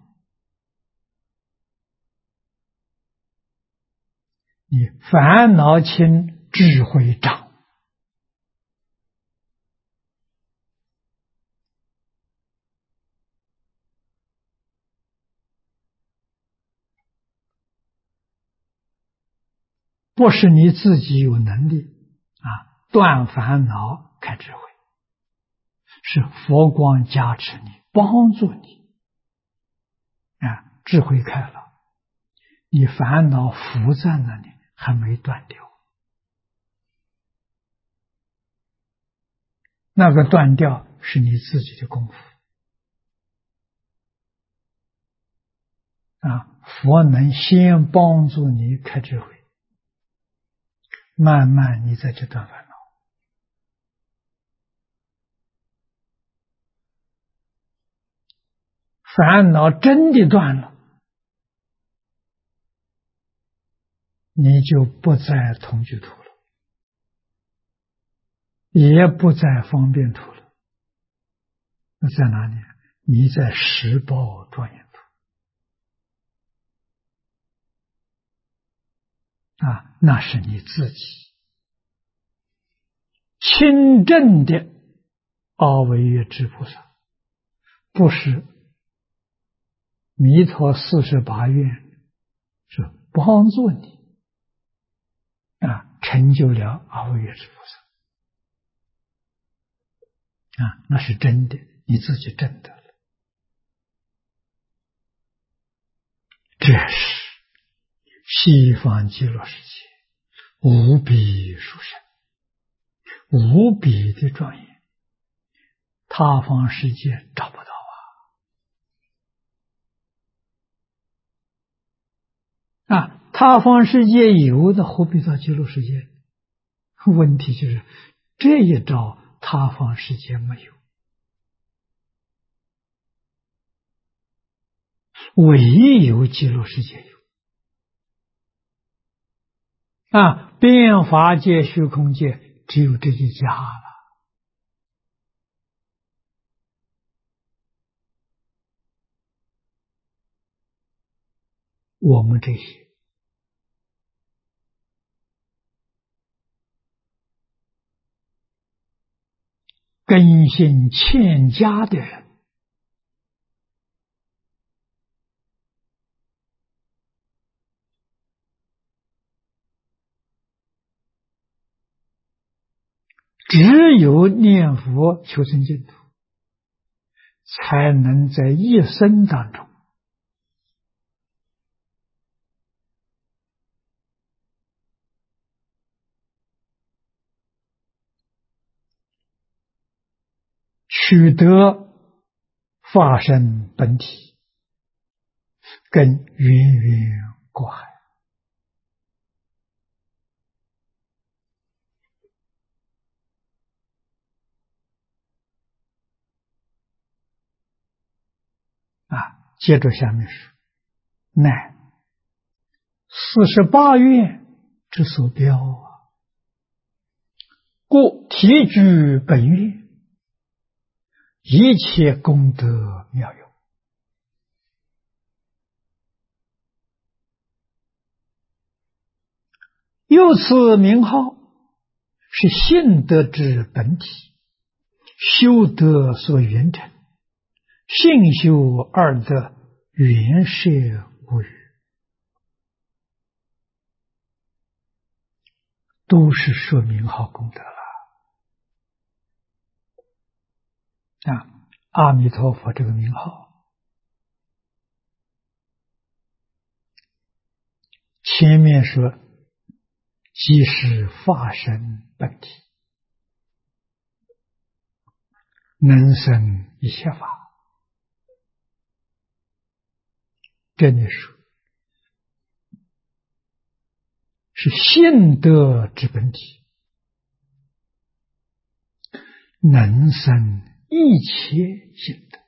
Speaker 1: 你烦恼轻，智慧长。不是你自己有能力断烦恼开智慧，是佛光加持你，帮助你智慧开了，你烦恼浮在那里还没断掉，那个断掉是你自己的功夫佛能先帮助你开智慧，慢慢你再去断烦恼。烦恼真的断了，你就不在同居土了，也不在方便土了，那在哪里？你在十报庄严土那是你自己亲证的阿惟越致菩萨，不是弥陀48愿，是帮助你成就了阿惟越致菩萨那是真的，你自己证得了。这是西方极乐世界无比殊胜，无比的庄严，他方世界找不到他方世界有的何必到极乐世界？问题就是这一招他方世界没有，唯有极乐世界有变法界、虚空界只有这一家了。我们这些根性欠佳的人，只有念佛求生净土，才能在一生当中取得法身本体，跟源源过海接着下面说，乃48愿之所标故提举本愿，一切功德妙用。又此名号是信德之本体，修德所缘成，信修二德，缘摄无余，都是说名号功德了阿弥陀佛这个名号，前面说即是法身本体，能生一切法。这里说是性德之本体，能生一切性德。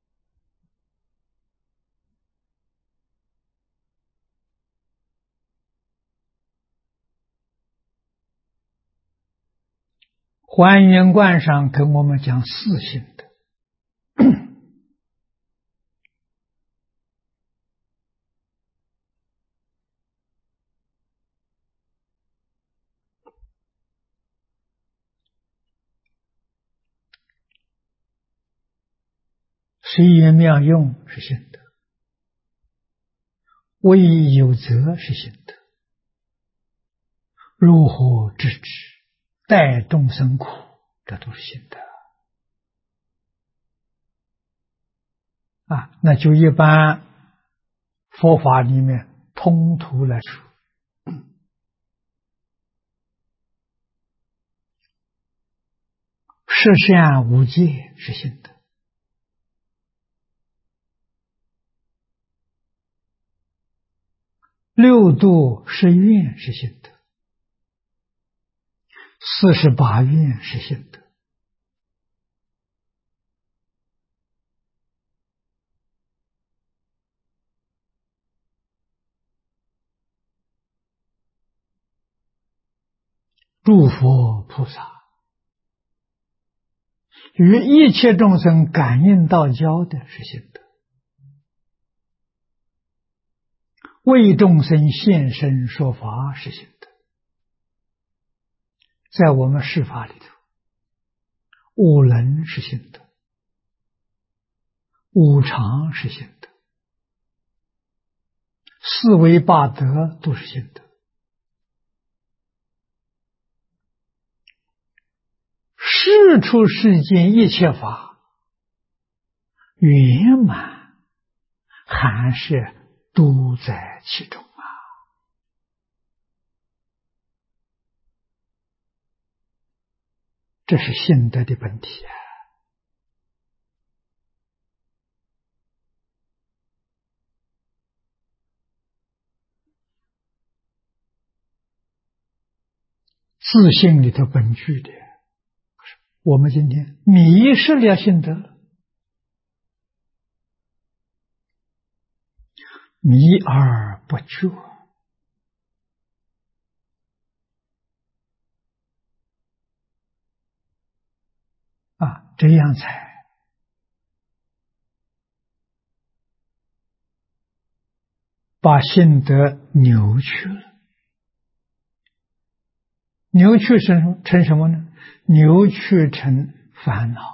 Speaker 1: 还原观上跟我们讲四性德，随缘妙用是性德，为有则是性德，如何制止，待众生苦，这都是性德啊。那就一般佛法里面通途来说，十善无戒是性德，六度十愿是性德，48愿是性德，诸佛菩萨与一切众生感应道交的是性德，为众生现身说法是性德。在我们世法里头，五能是性德，五常是性德，四维八德都是性德。世出世间一切法圆满含摄都在其中啊！这是性德的本体啊！自性里头本具的，我们今天迷失了性德，迷而不觉啊，这样才把性德扭曲了。扭曲成什么呢？扭曲成烦恼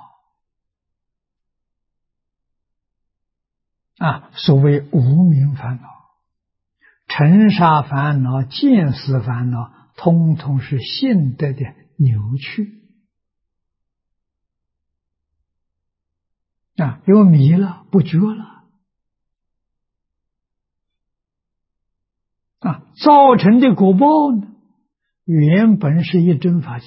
Speaker 1: 啊！所谓无明烦恼、尘沙烦恼、见思烦恼，通通是性德的扭曲啊！因为迷了，不觉了啊！造成的果报呢，原本是一真法界，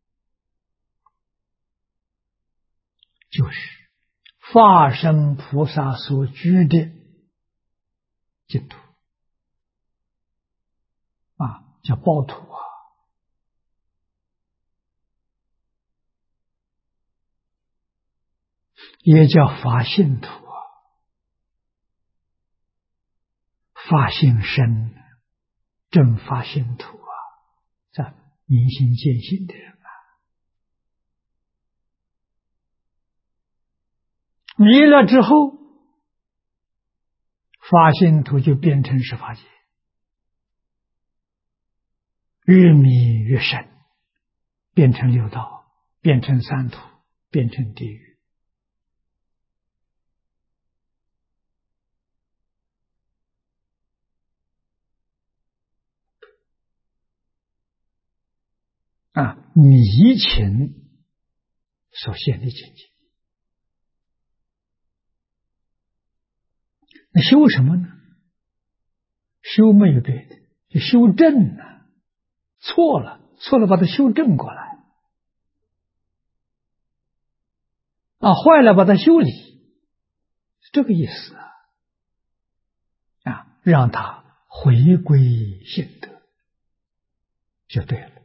Speaker 1: 就是法身菩萨所居的净土啊，叫报土啊，也叫法性土啊，法性身，正法性土啊，这明心见性的人啊，迷了之后，法性土就变成十法界，越迷越深，变成六道，变成三途，变成地狱啊！迷情所现的境界。那修什么呢？修没有别的，就修正啊， 错了，错了把它修正过来，坏了把它修理，是这个意思让它回归性德就对了。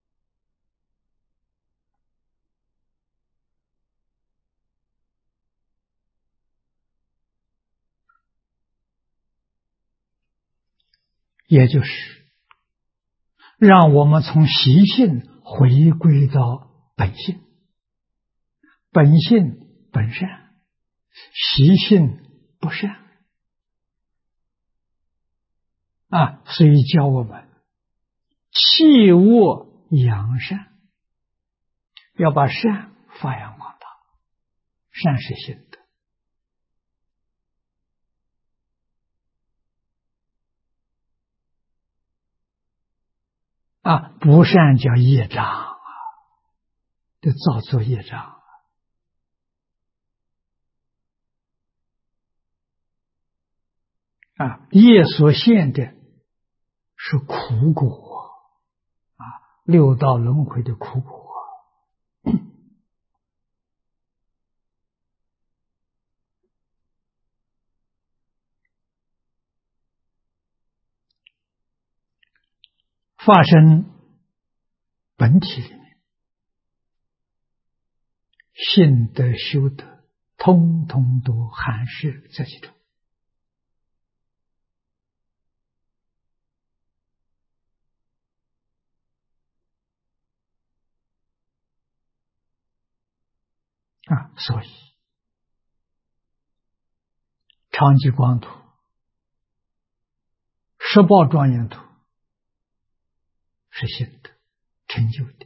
Speaker 1: 也就是让我们从习性回归到本性，本性本善，习性不善所以教我们弃恶扬善，要把善发扬光大，善是性德不善叫业障就造作业障业所现的是苦果六道轮回的苦果发生本体里面，信德修德通通都含摄在其中所以长吉光图、十报庄严图是信德成就的，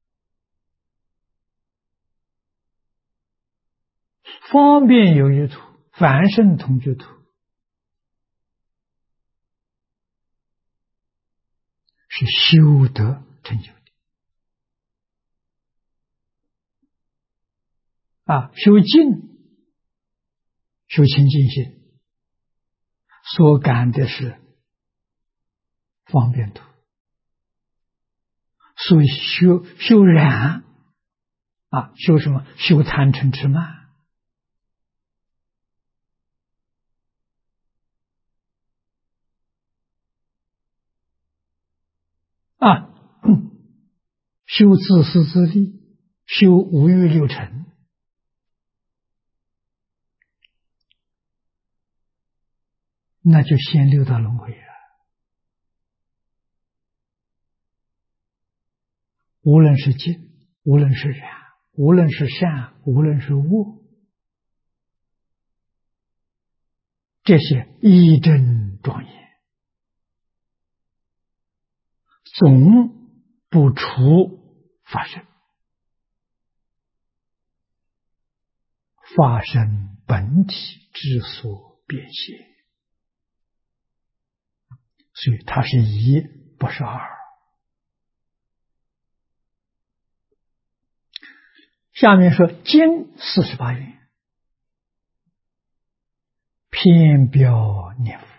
Speaker 1: 方便有余图、凡圣同居图是修德成就的修净、修清净心所感的是方便图，所以修染修什么？修贪嗔痴慢修自私自利，修五欲六尘，那就先六道轮回无论是净，无论是染，无论是善，无论是恶，这些一真庄严，总不除法身。法身本体之所变现，所以它是一，不是二。下面说经48愿，偏标念佛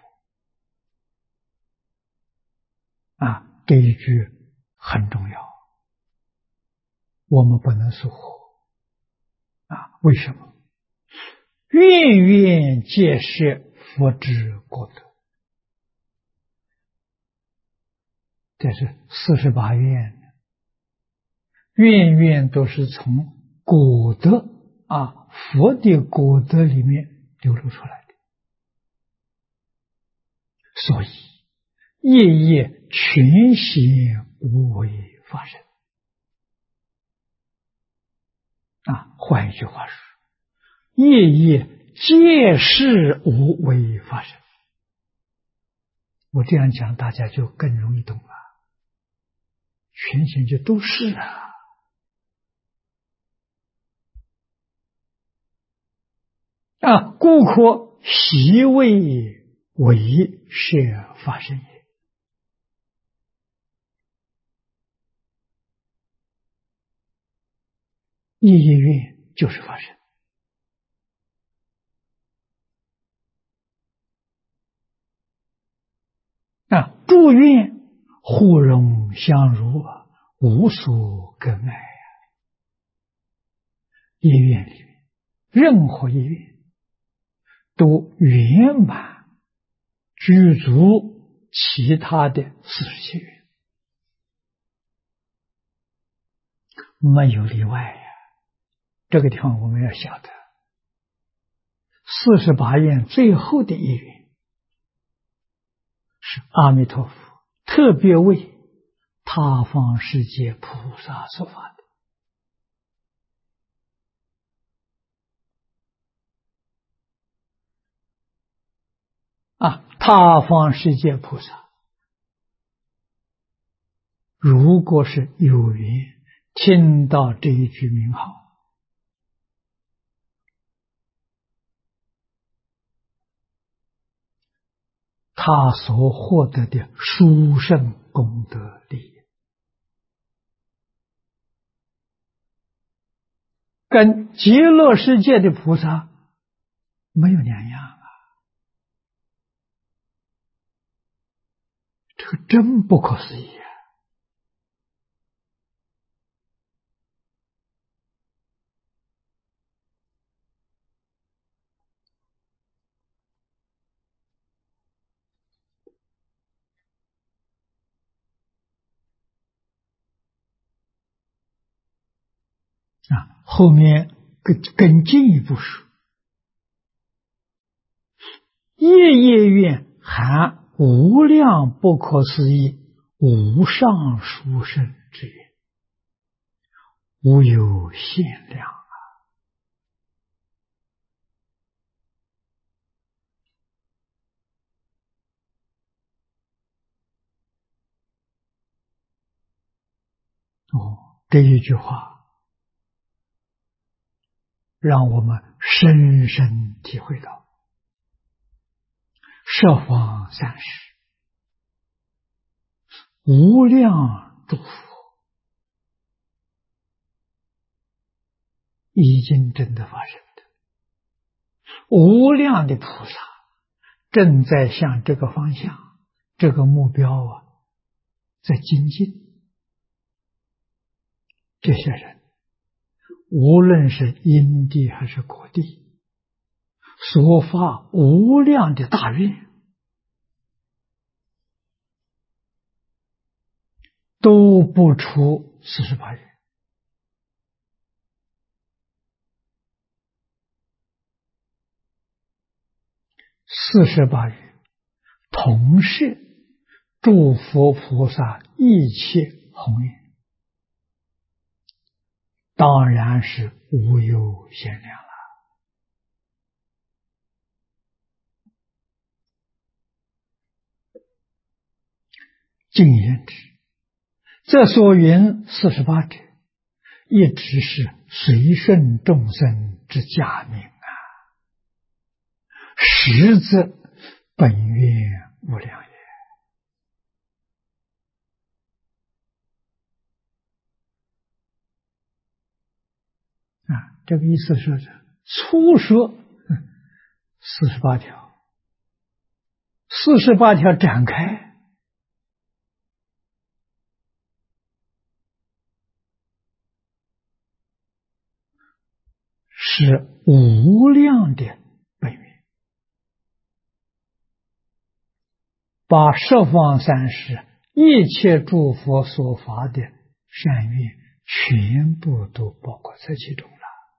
Speaker 1: 这一句很重要，我们不能疏忽为什么？愿愿皆是佛之果德，这是48愿，愿愿都是从果德佛的果德里面流露出来的，所以夜夜全显无为法身换一句话说，夜夜皆是无为法身。我这样讲大家就更容易懂了，全显就都是故可习为是法身也。夜夜愿就是法身祝愿护荣众相如啊，无所隔碍呀。业愿里面，任何业愿都圆满具足其他的47愿，没有例外呀。这个地方我们要晓得，48愿最后的一愿是阿弥陀佛特别为他方世界菩萨所发的。他方世界菩萨，如果是有缘听到这一句名号，他所获得的殊胜功德利益，跟极乐世界的菩萨没有两样啊！这个真不可思议后面更进一步说，夜夜愿含无量不可思议无上殊胜之愿，无有限量这一句话让我们深深体会到十方三世无量诸佛已经真的发生的，无量的菩萨正在向这个方向、这个目标在精进。这些人无论是因地还是果地，所发无量的大愿，都不出48愿。48愿同是诸佛菩萨一切宏愿，当然是无有限量了。尽言之，这所云48者，一直是随顺众生之假名实则本愿无量也。这个意思是粗说48条，48条展开，是无量的本愿，把十方三世一切诸佛所发的善愿全部都包括在其中了。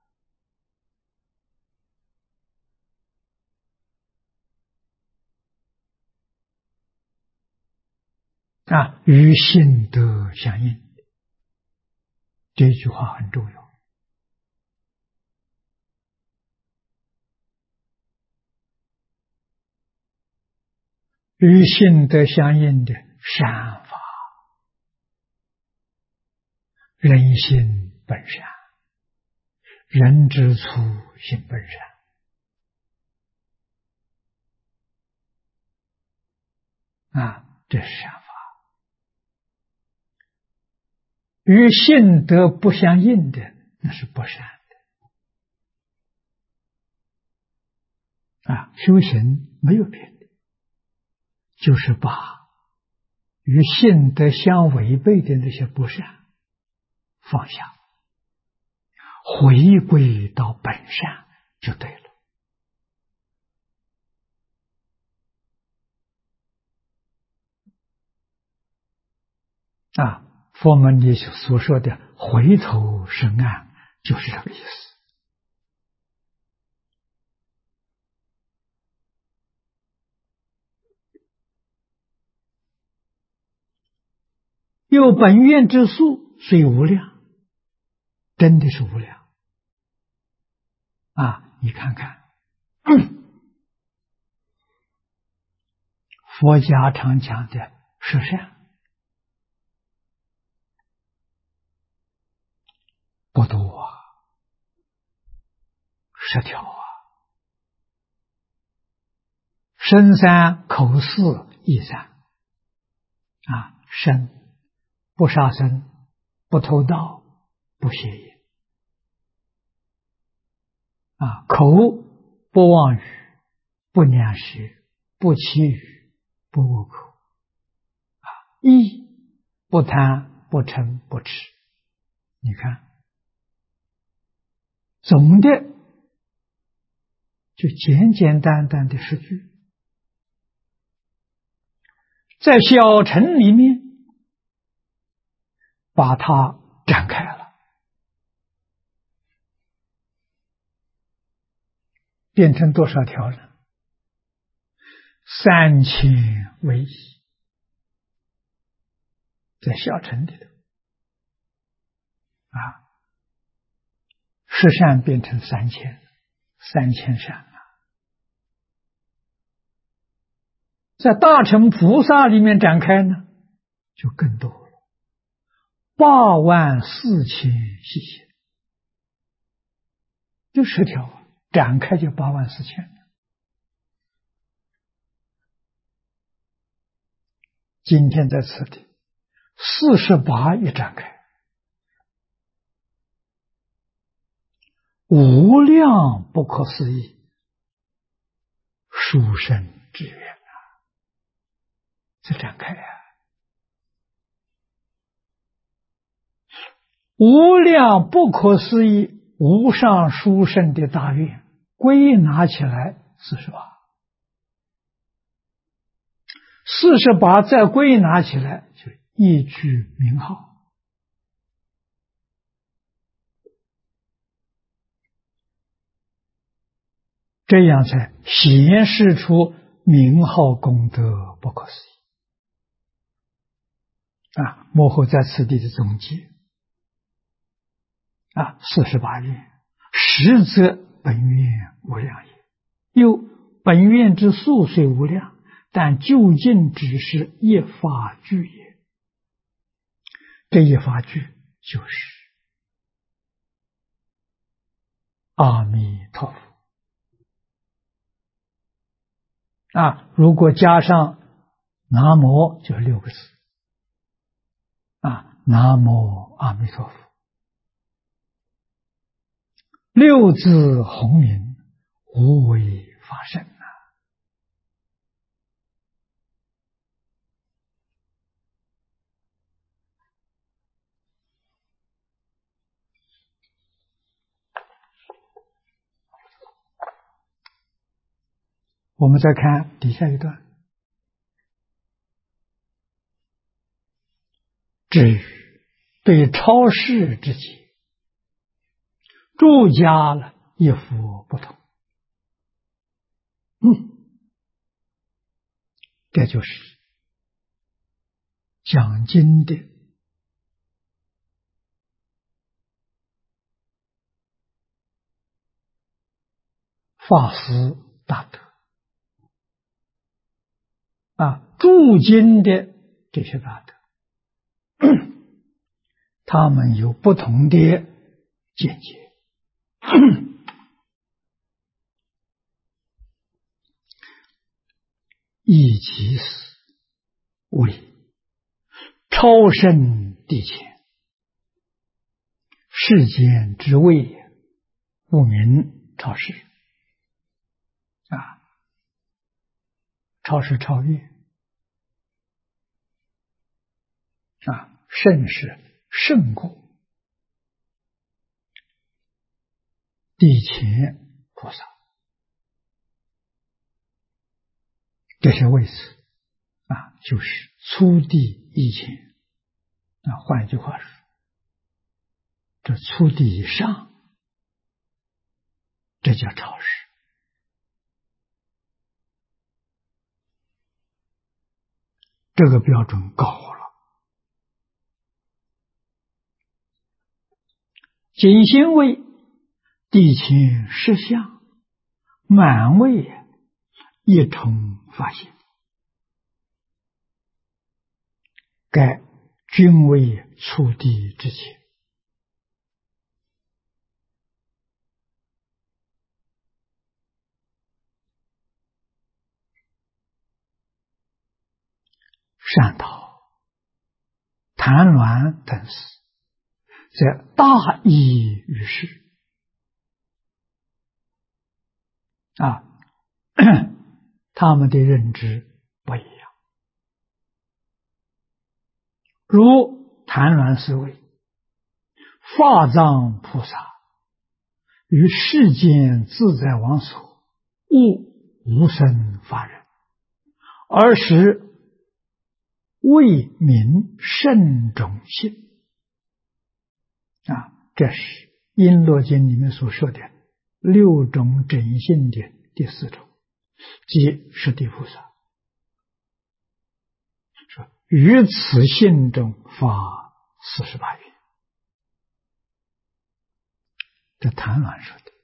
Speaker 1: 与心得相应，这句话很重要。与心得相应的善法，人心本善，人之初性本善这是善法。与性德不相应的，那是不善的。修行没有别的，就是把与性德相违背的那些不善放下，回归到本善就对了。佛门里所说的回头是岸，就是这个意思。有本愿之数虽无量，真的是无量你看看，佛家常讲的十善不多10条身三口四意三身不杀生，不偷盗，不邪淫口不妄语，不两舌，不绮语，不恶口意不贪，不嗔，不痴。你看，总的就简简单单的10句，在小乘里面把它展开了，变成多少条呢？3000为一，在小乘里头十善变成3000善在大乘菩萨里面展开呢，就更多了84000细节，就10条展开就84000。今天在此地48一展开，无量不可思议殊胜之愿这展开无量不可思议无上殊胜的大愿，归纳起来48再归纳起来就一句名号，这样才显示出名号功德不可思议幕后在此地的总结48愿实则本愿无量也，又本愿之数虽无量，但究竟只是一法具也。这一法具就是阿弥陀佛如果加上南无就6个字南无阿弥陀佛，6字洪名，无为法身我们再看底下一段，至于对超世之解，注加了一幅不同这就是讲经的法师大德注经的这些大德他们有不同的见解亦其死为超胜地前，世间之谓也，故名超世超世超越圣是圣果，地前菩萨，这些位次就是初地以前换句话说，这初地以上，这叫超世。这个标准高了。景行位地前实相，满位一同发现，该均为初地之前。善导、谭鸾等事，则大异于世他们的认知不一样。如谭鸾是谓，法藏菩萨于世间自在王所，无生法忍，而使为名圣种性这是璎珞经里面所说的6种真性的第4种，即十地菩萨。说于此性中发48愿，这谭鸾说的。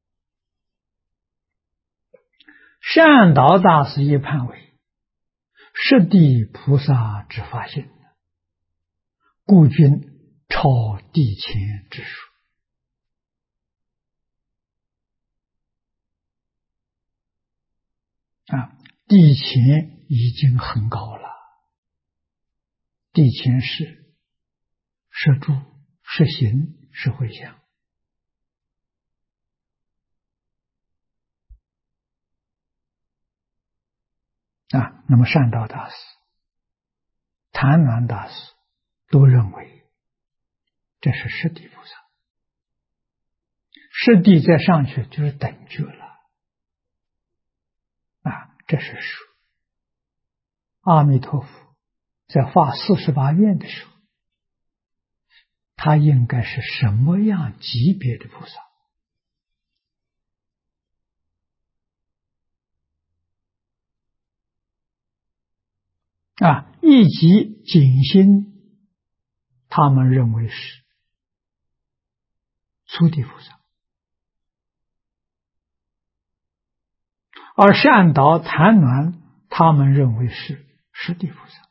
Speaker 1: 善导大师一判为十地菩萨之发性，故均超地前之数。地前已经很高了，地前是摄住、摄行、摄回向。那么善导大师、谭鸾大师都认为这是十地菩萨，十地再上去就是等觉了。这是说阿弥陀佛在发48愿的时候，他应该是什么样级别的菩萨？一级景心，他们认为是初地菩萨，而善导、谭鸾他们认为是十地菩萨。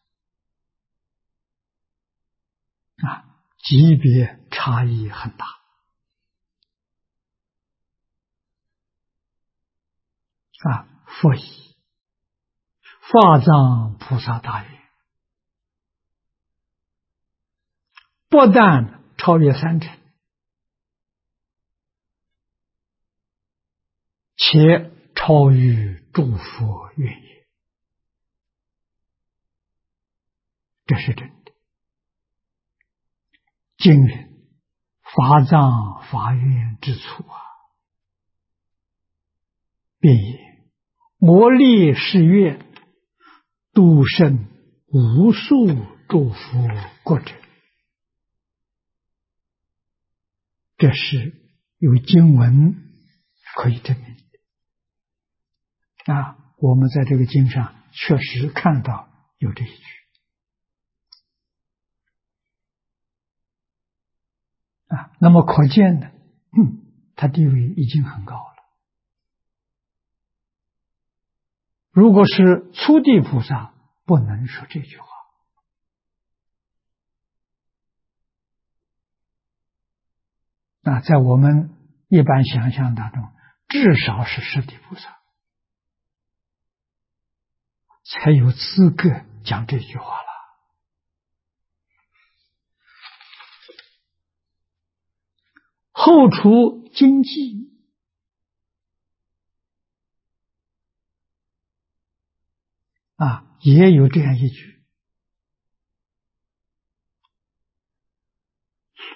Speaker 1: 级别差异很大。佛以法藏菩萨大愿，不但超越3乘，且超于诸佛愿也，这是真的。经云法藏法愿之处便也，我立誓愿度生无数诸佛国者。这是有经文可以证明的。我们在这个经上确实看到有这一句。那么可见呢，他地位已经很高了。如果是初地菩萨，不能说这句话。在我们一般想象当中，至少是十地菩萨才有资格讲这句话了。后除经济也有这样一句，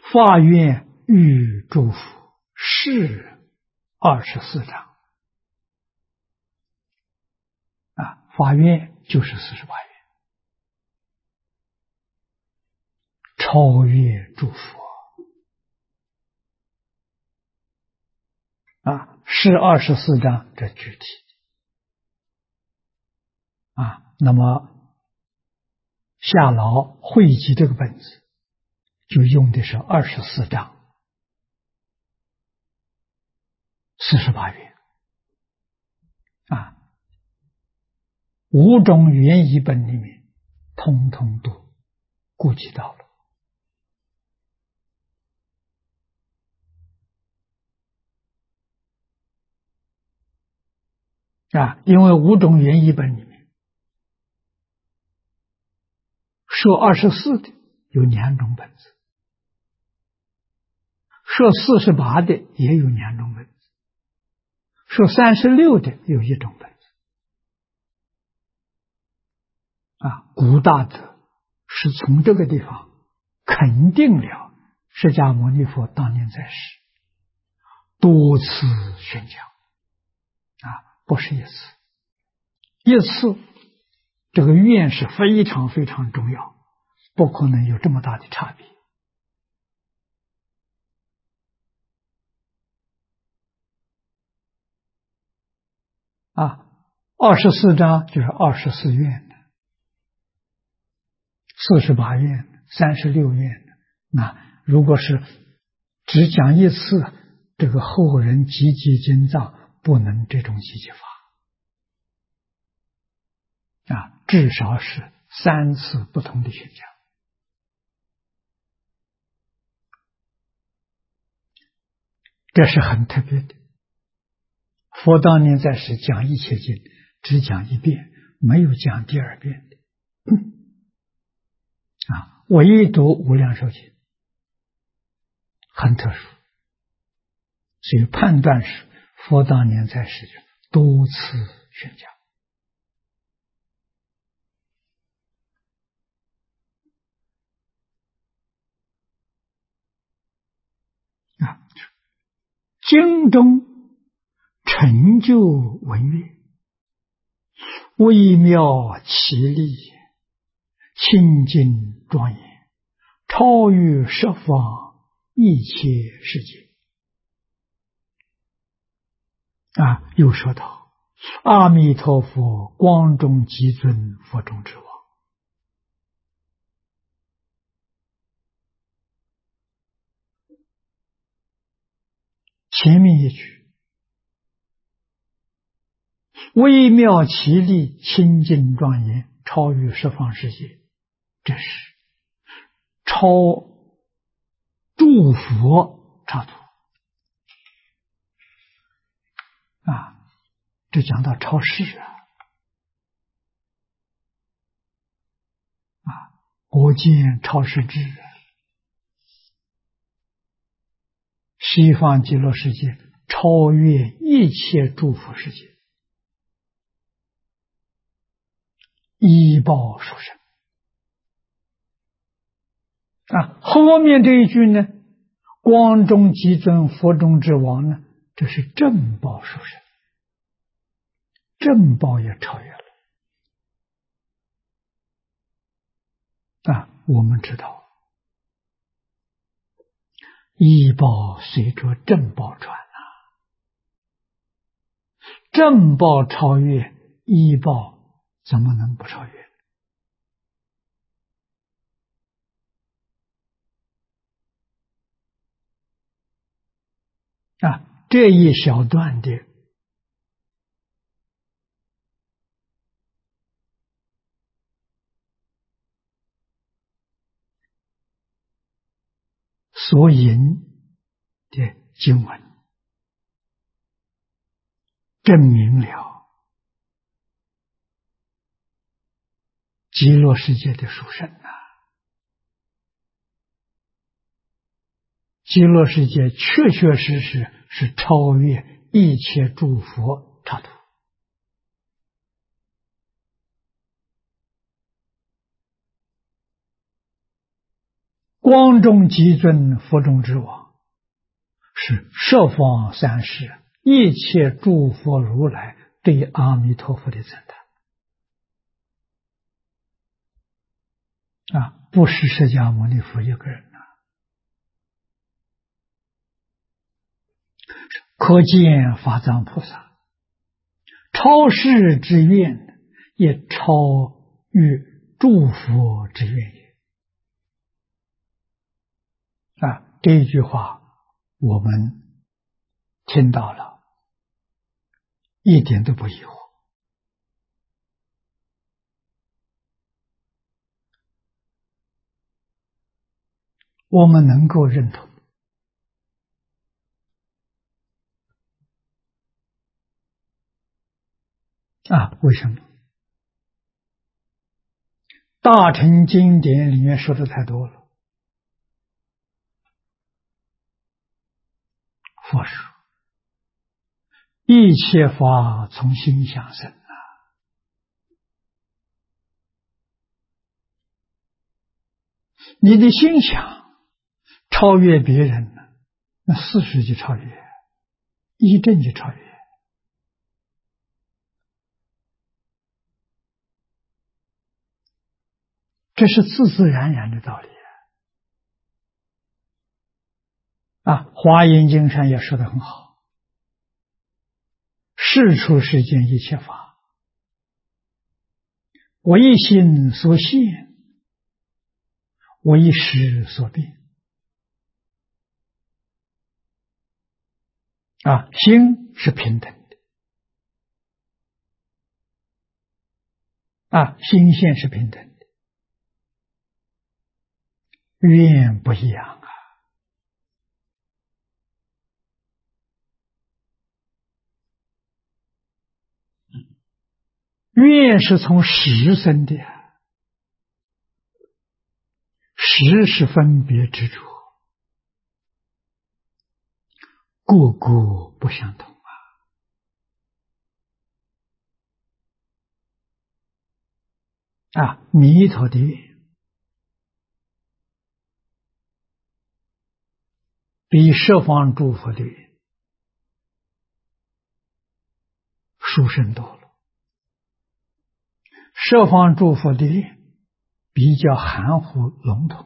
Speaker 1: 发愿欲诸佛是24章啊，发愿就是48愿，超越诸佛啊，是24章这具体啊。那么夏老汇集这个本子，就用的是24章48愿啊，五种原译本里面通通都顾及到了啊，因为五种原译本里面说24的有2种本子，说48的也有2种本子，说36的有1种本子啊。古大德是从这个地方肯定了释迦牟尼佛当年在世多次宣讲啊，不是一次，一次这个愿是非常非常重要，不可能有这么大的差别啊。24章就是24愿的，48愿的，36愿的。那如果是只讲一次，这个后人集集经藏不能这种集集法啊，至少是3次不同的宣讲。这是很特别的。佛当年在世讲一切经，只讲1遍，没有讲第2遍的啊，唯独无量寿经很特殊，所以判断是佛当年在世多次宣讲啊。经中成就文乐，微妙奇丽，清净庄严，超越十方一切世界啊。又说道：阿弥陀佛，光中极尊，佛中之王前面一句微妙奇丽，清净庄严，超越十方世界，这是超诸佛刹土啊。这讲到超世啊，我见超世智，西方极乐世界超越一切诸佛世界，依报殊胜啊。后面这一句呢，光中极尊，佛中之王呢，这是正报殊胜，正报也超越了啊。我们知道依报随着正报传啊，正报超越依报，怎么能不超越啊？这一小段的所引的经文，证明了极乐世界的殊胜啊。极乐世界确确实实是超越一切诸佛刹土光中极尊，佛中之王，是十方三世一切诸佛如来对阿弥陀佛的赞叹不是释迦牟尼佛一个人可见法藏菩萨超世之愿，也超于诸佛之愿也。这一句话我们听到了，一点都不疑惑。我们能够认同。为什么？大乘经典里面说的太多了。佛说一切法从心想生你的心想超越别人了，那事实就超越，依正就超越。这是自自然然的道理华严经上也说得很好，世出世间一切法，我一心所现，我一识所变。心是平等的心现是平等的，愿不一样愿是从识生的，识是分别执着，个个不相同弥陀的愿比十方诸佛的愿殊胜多了。十方诸佛的愿比较含糊笼统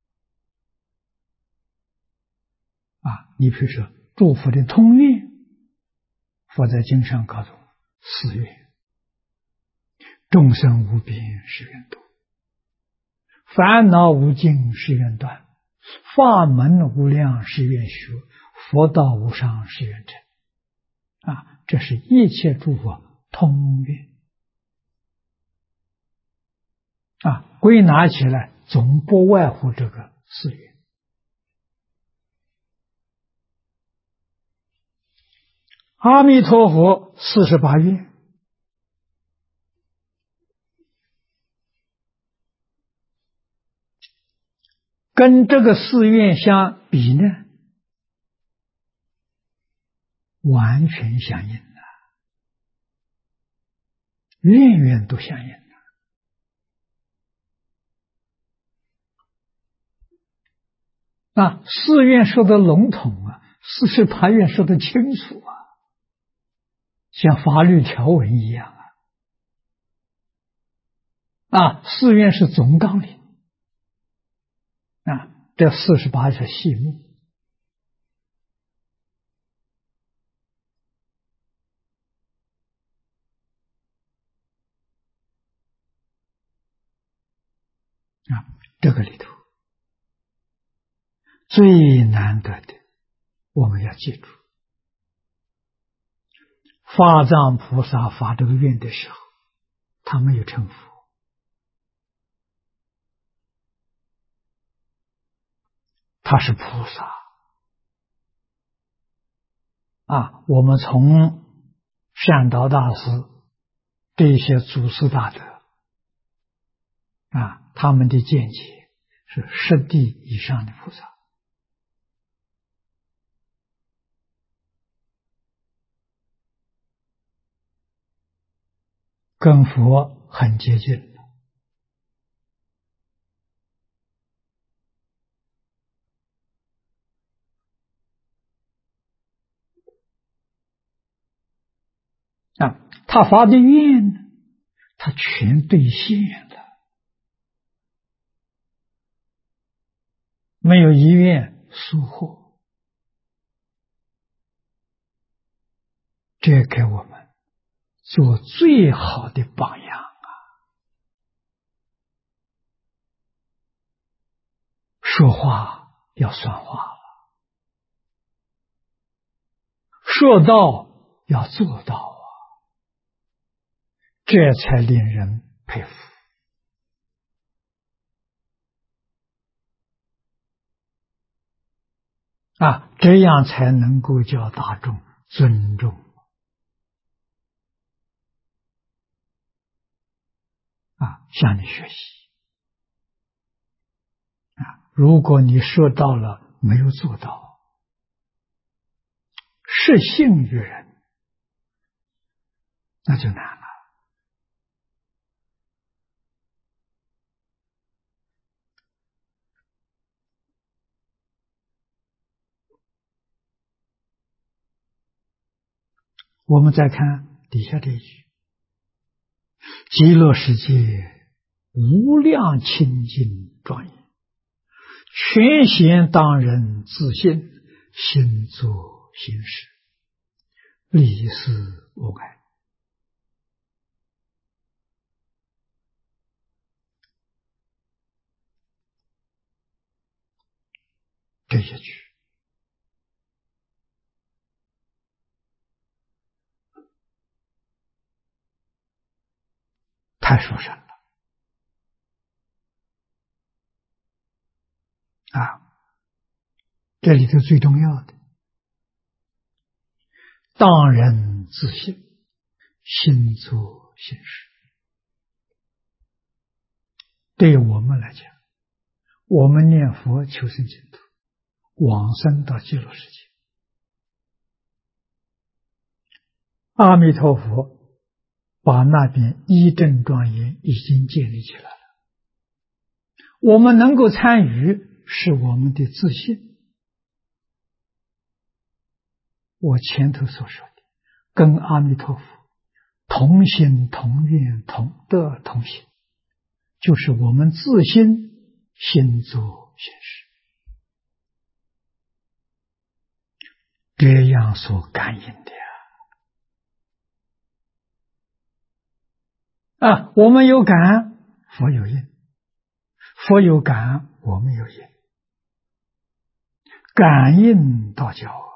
Speaker 1: 你比如说诸佛的通愿，佛在经上告诉我四愿：众生无边誓愿度，烦恼无尽誓愿断，法门无量誓愿学，佛道无上誓愿成。这是一切诸佛通愿归纳起来总不外乎这个四愿。阿弥陀佛48愿，跟这个四愿相比呢，完全相应愿愿都相应四愿说的笼统48愿说的清楚像法律条文一样四愿是总纲领这48是细目这个里头最难得的，我们要记住，法藏菩萨发这个愿的时候，他没有成佛，他是菩萨我们从善导大师这些祖师大德他们的见解是十地以上的菩萨，跟佛很接近他发的愿呢，他全兑现了，没有一愿疏忽，这给我们做最好的榜样啊！说话要算话了，说到要做到啊，这才令人佩服啊！这样才能够叫大众尊重啊，向你学习啊！如果你说到了没有做到，失信于人，那就难了。我们再看底下这一句：极乐世界无量清净庄严，全贤当人自信，心作行识，离事无碍。这一句太殊胜了啊！这里头最重要的，当人自信，心作行识。对我们来讲，我们念佛求生净土，往生到极乐世界，阿弥陀佛把那边一正庄严已经建立起来了，我们能够参与是我们的自信。我前头所说的跟阿弥陀佛同心同愿同德同行，就是我们自心心作行识，这样所感应的啊！我们有感，佛有应；佛有感，我们有应。感应道交啊，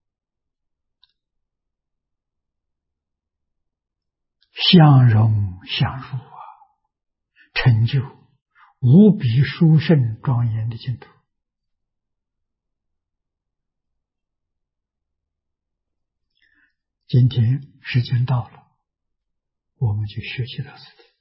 Speaker 1: 相融相入啊，成就无比殊胜庄严的净土。今天时间到了，我们就学习到这里。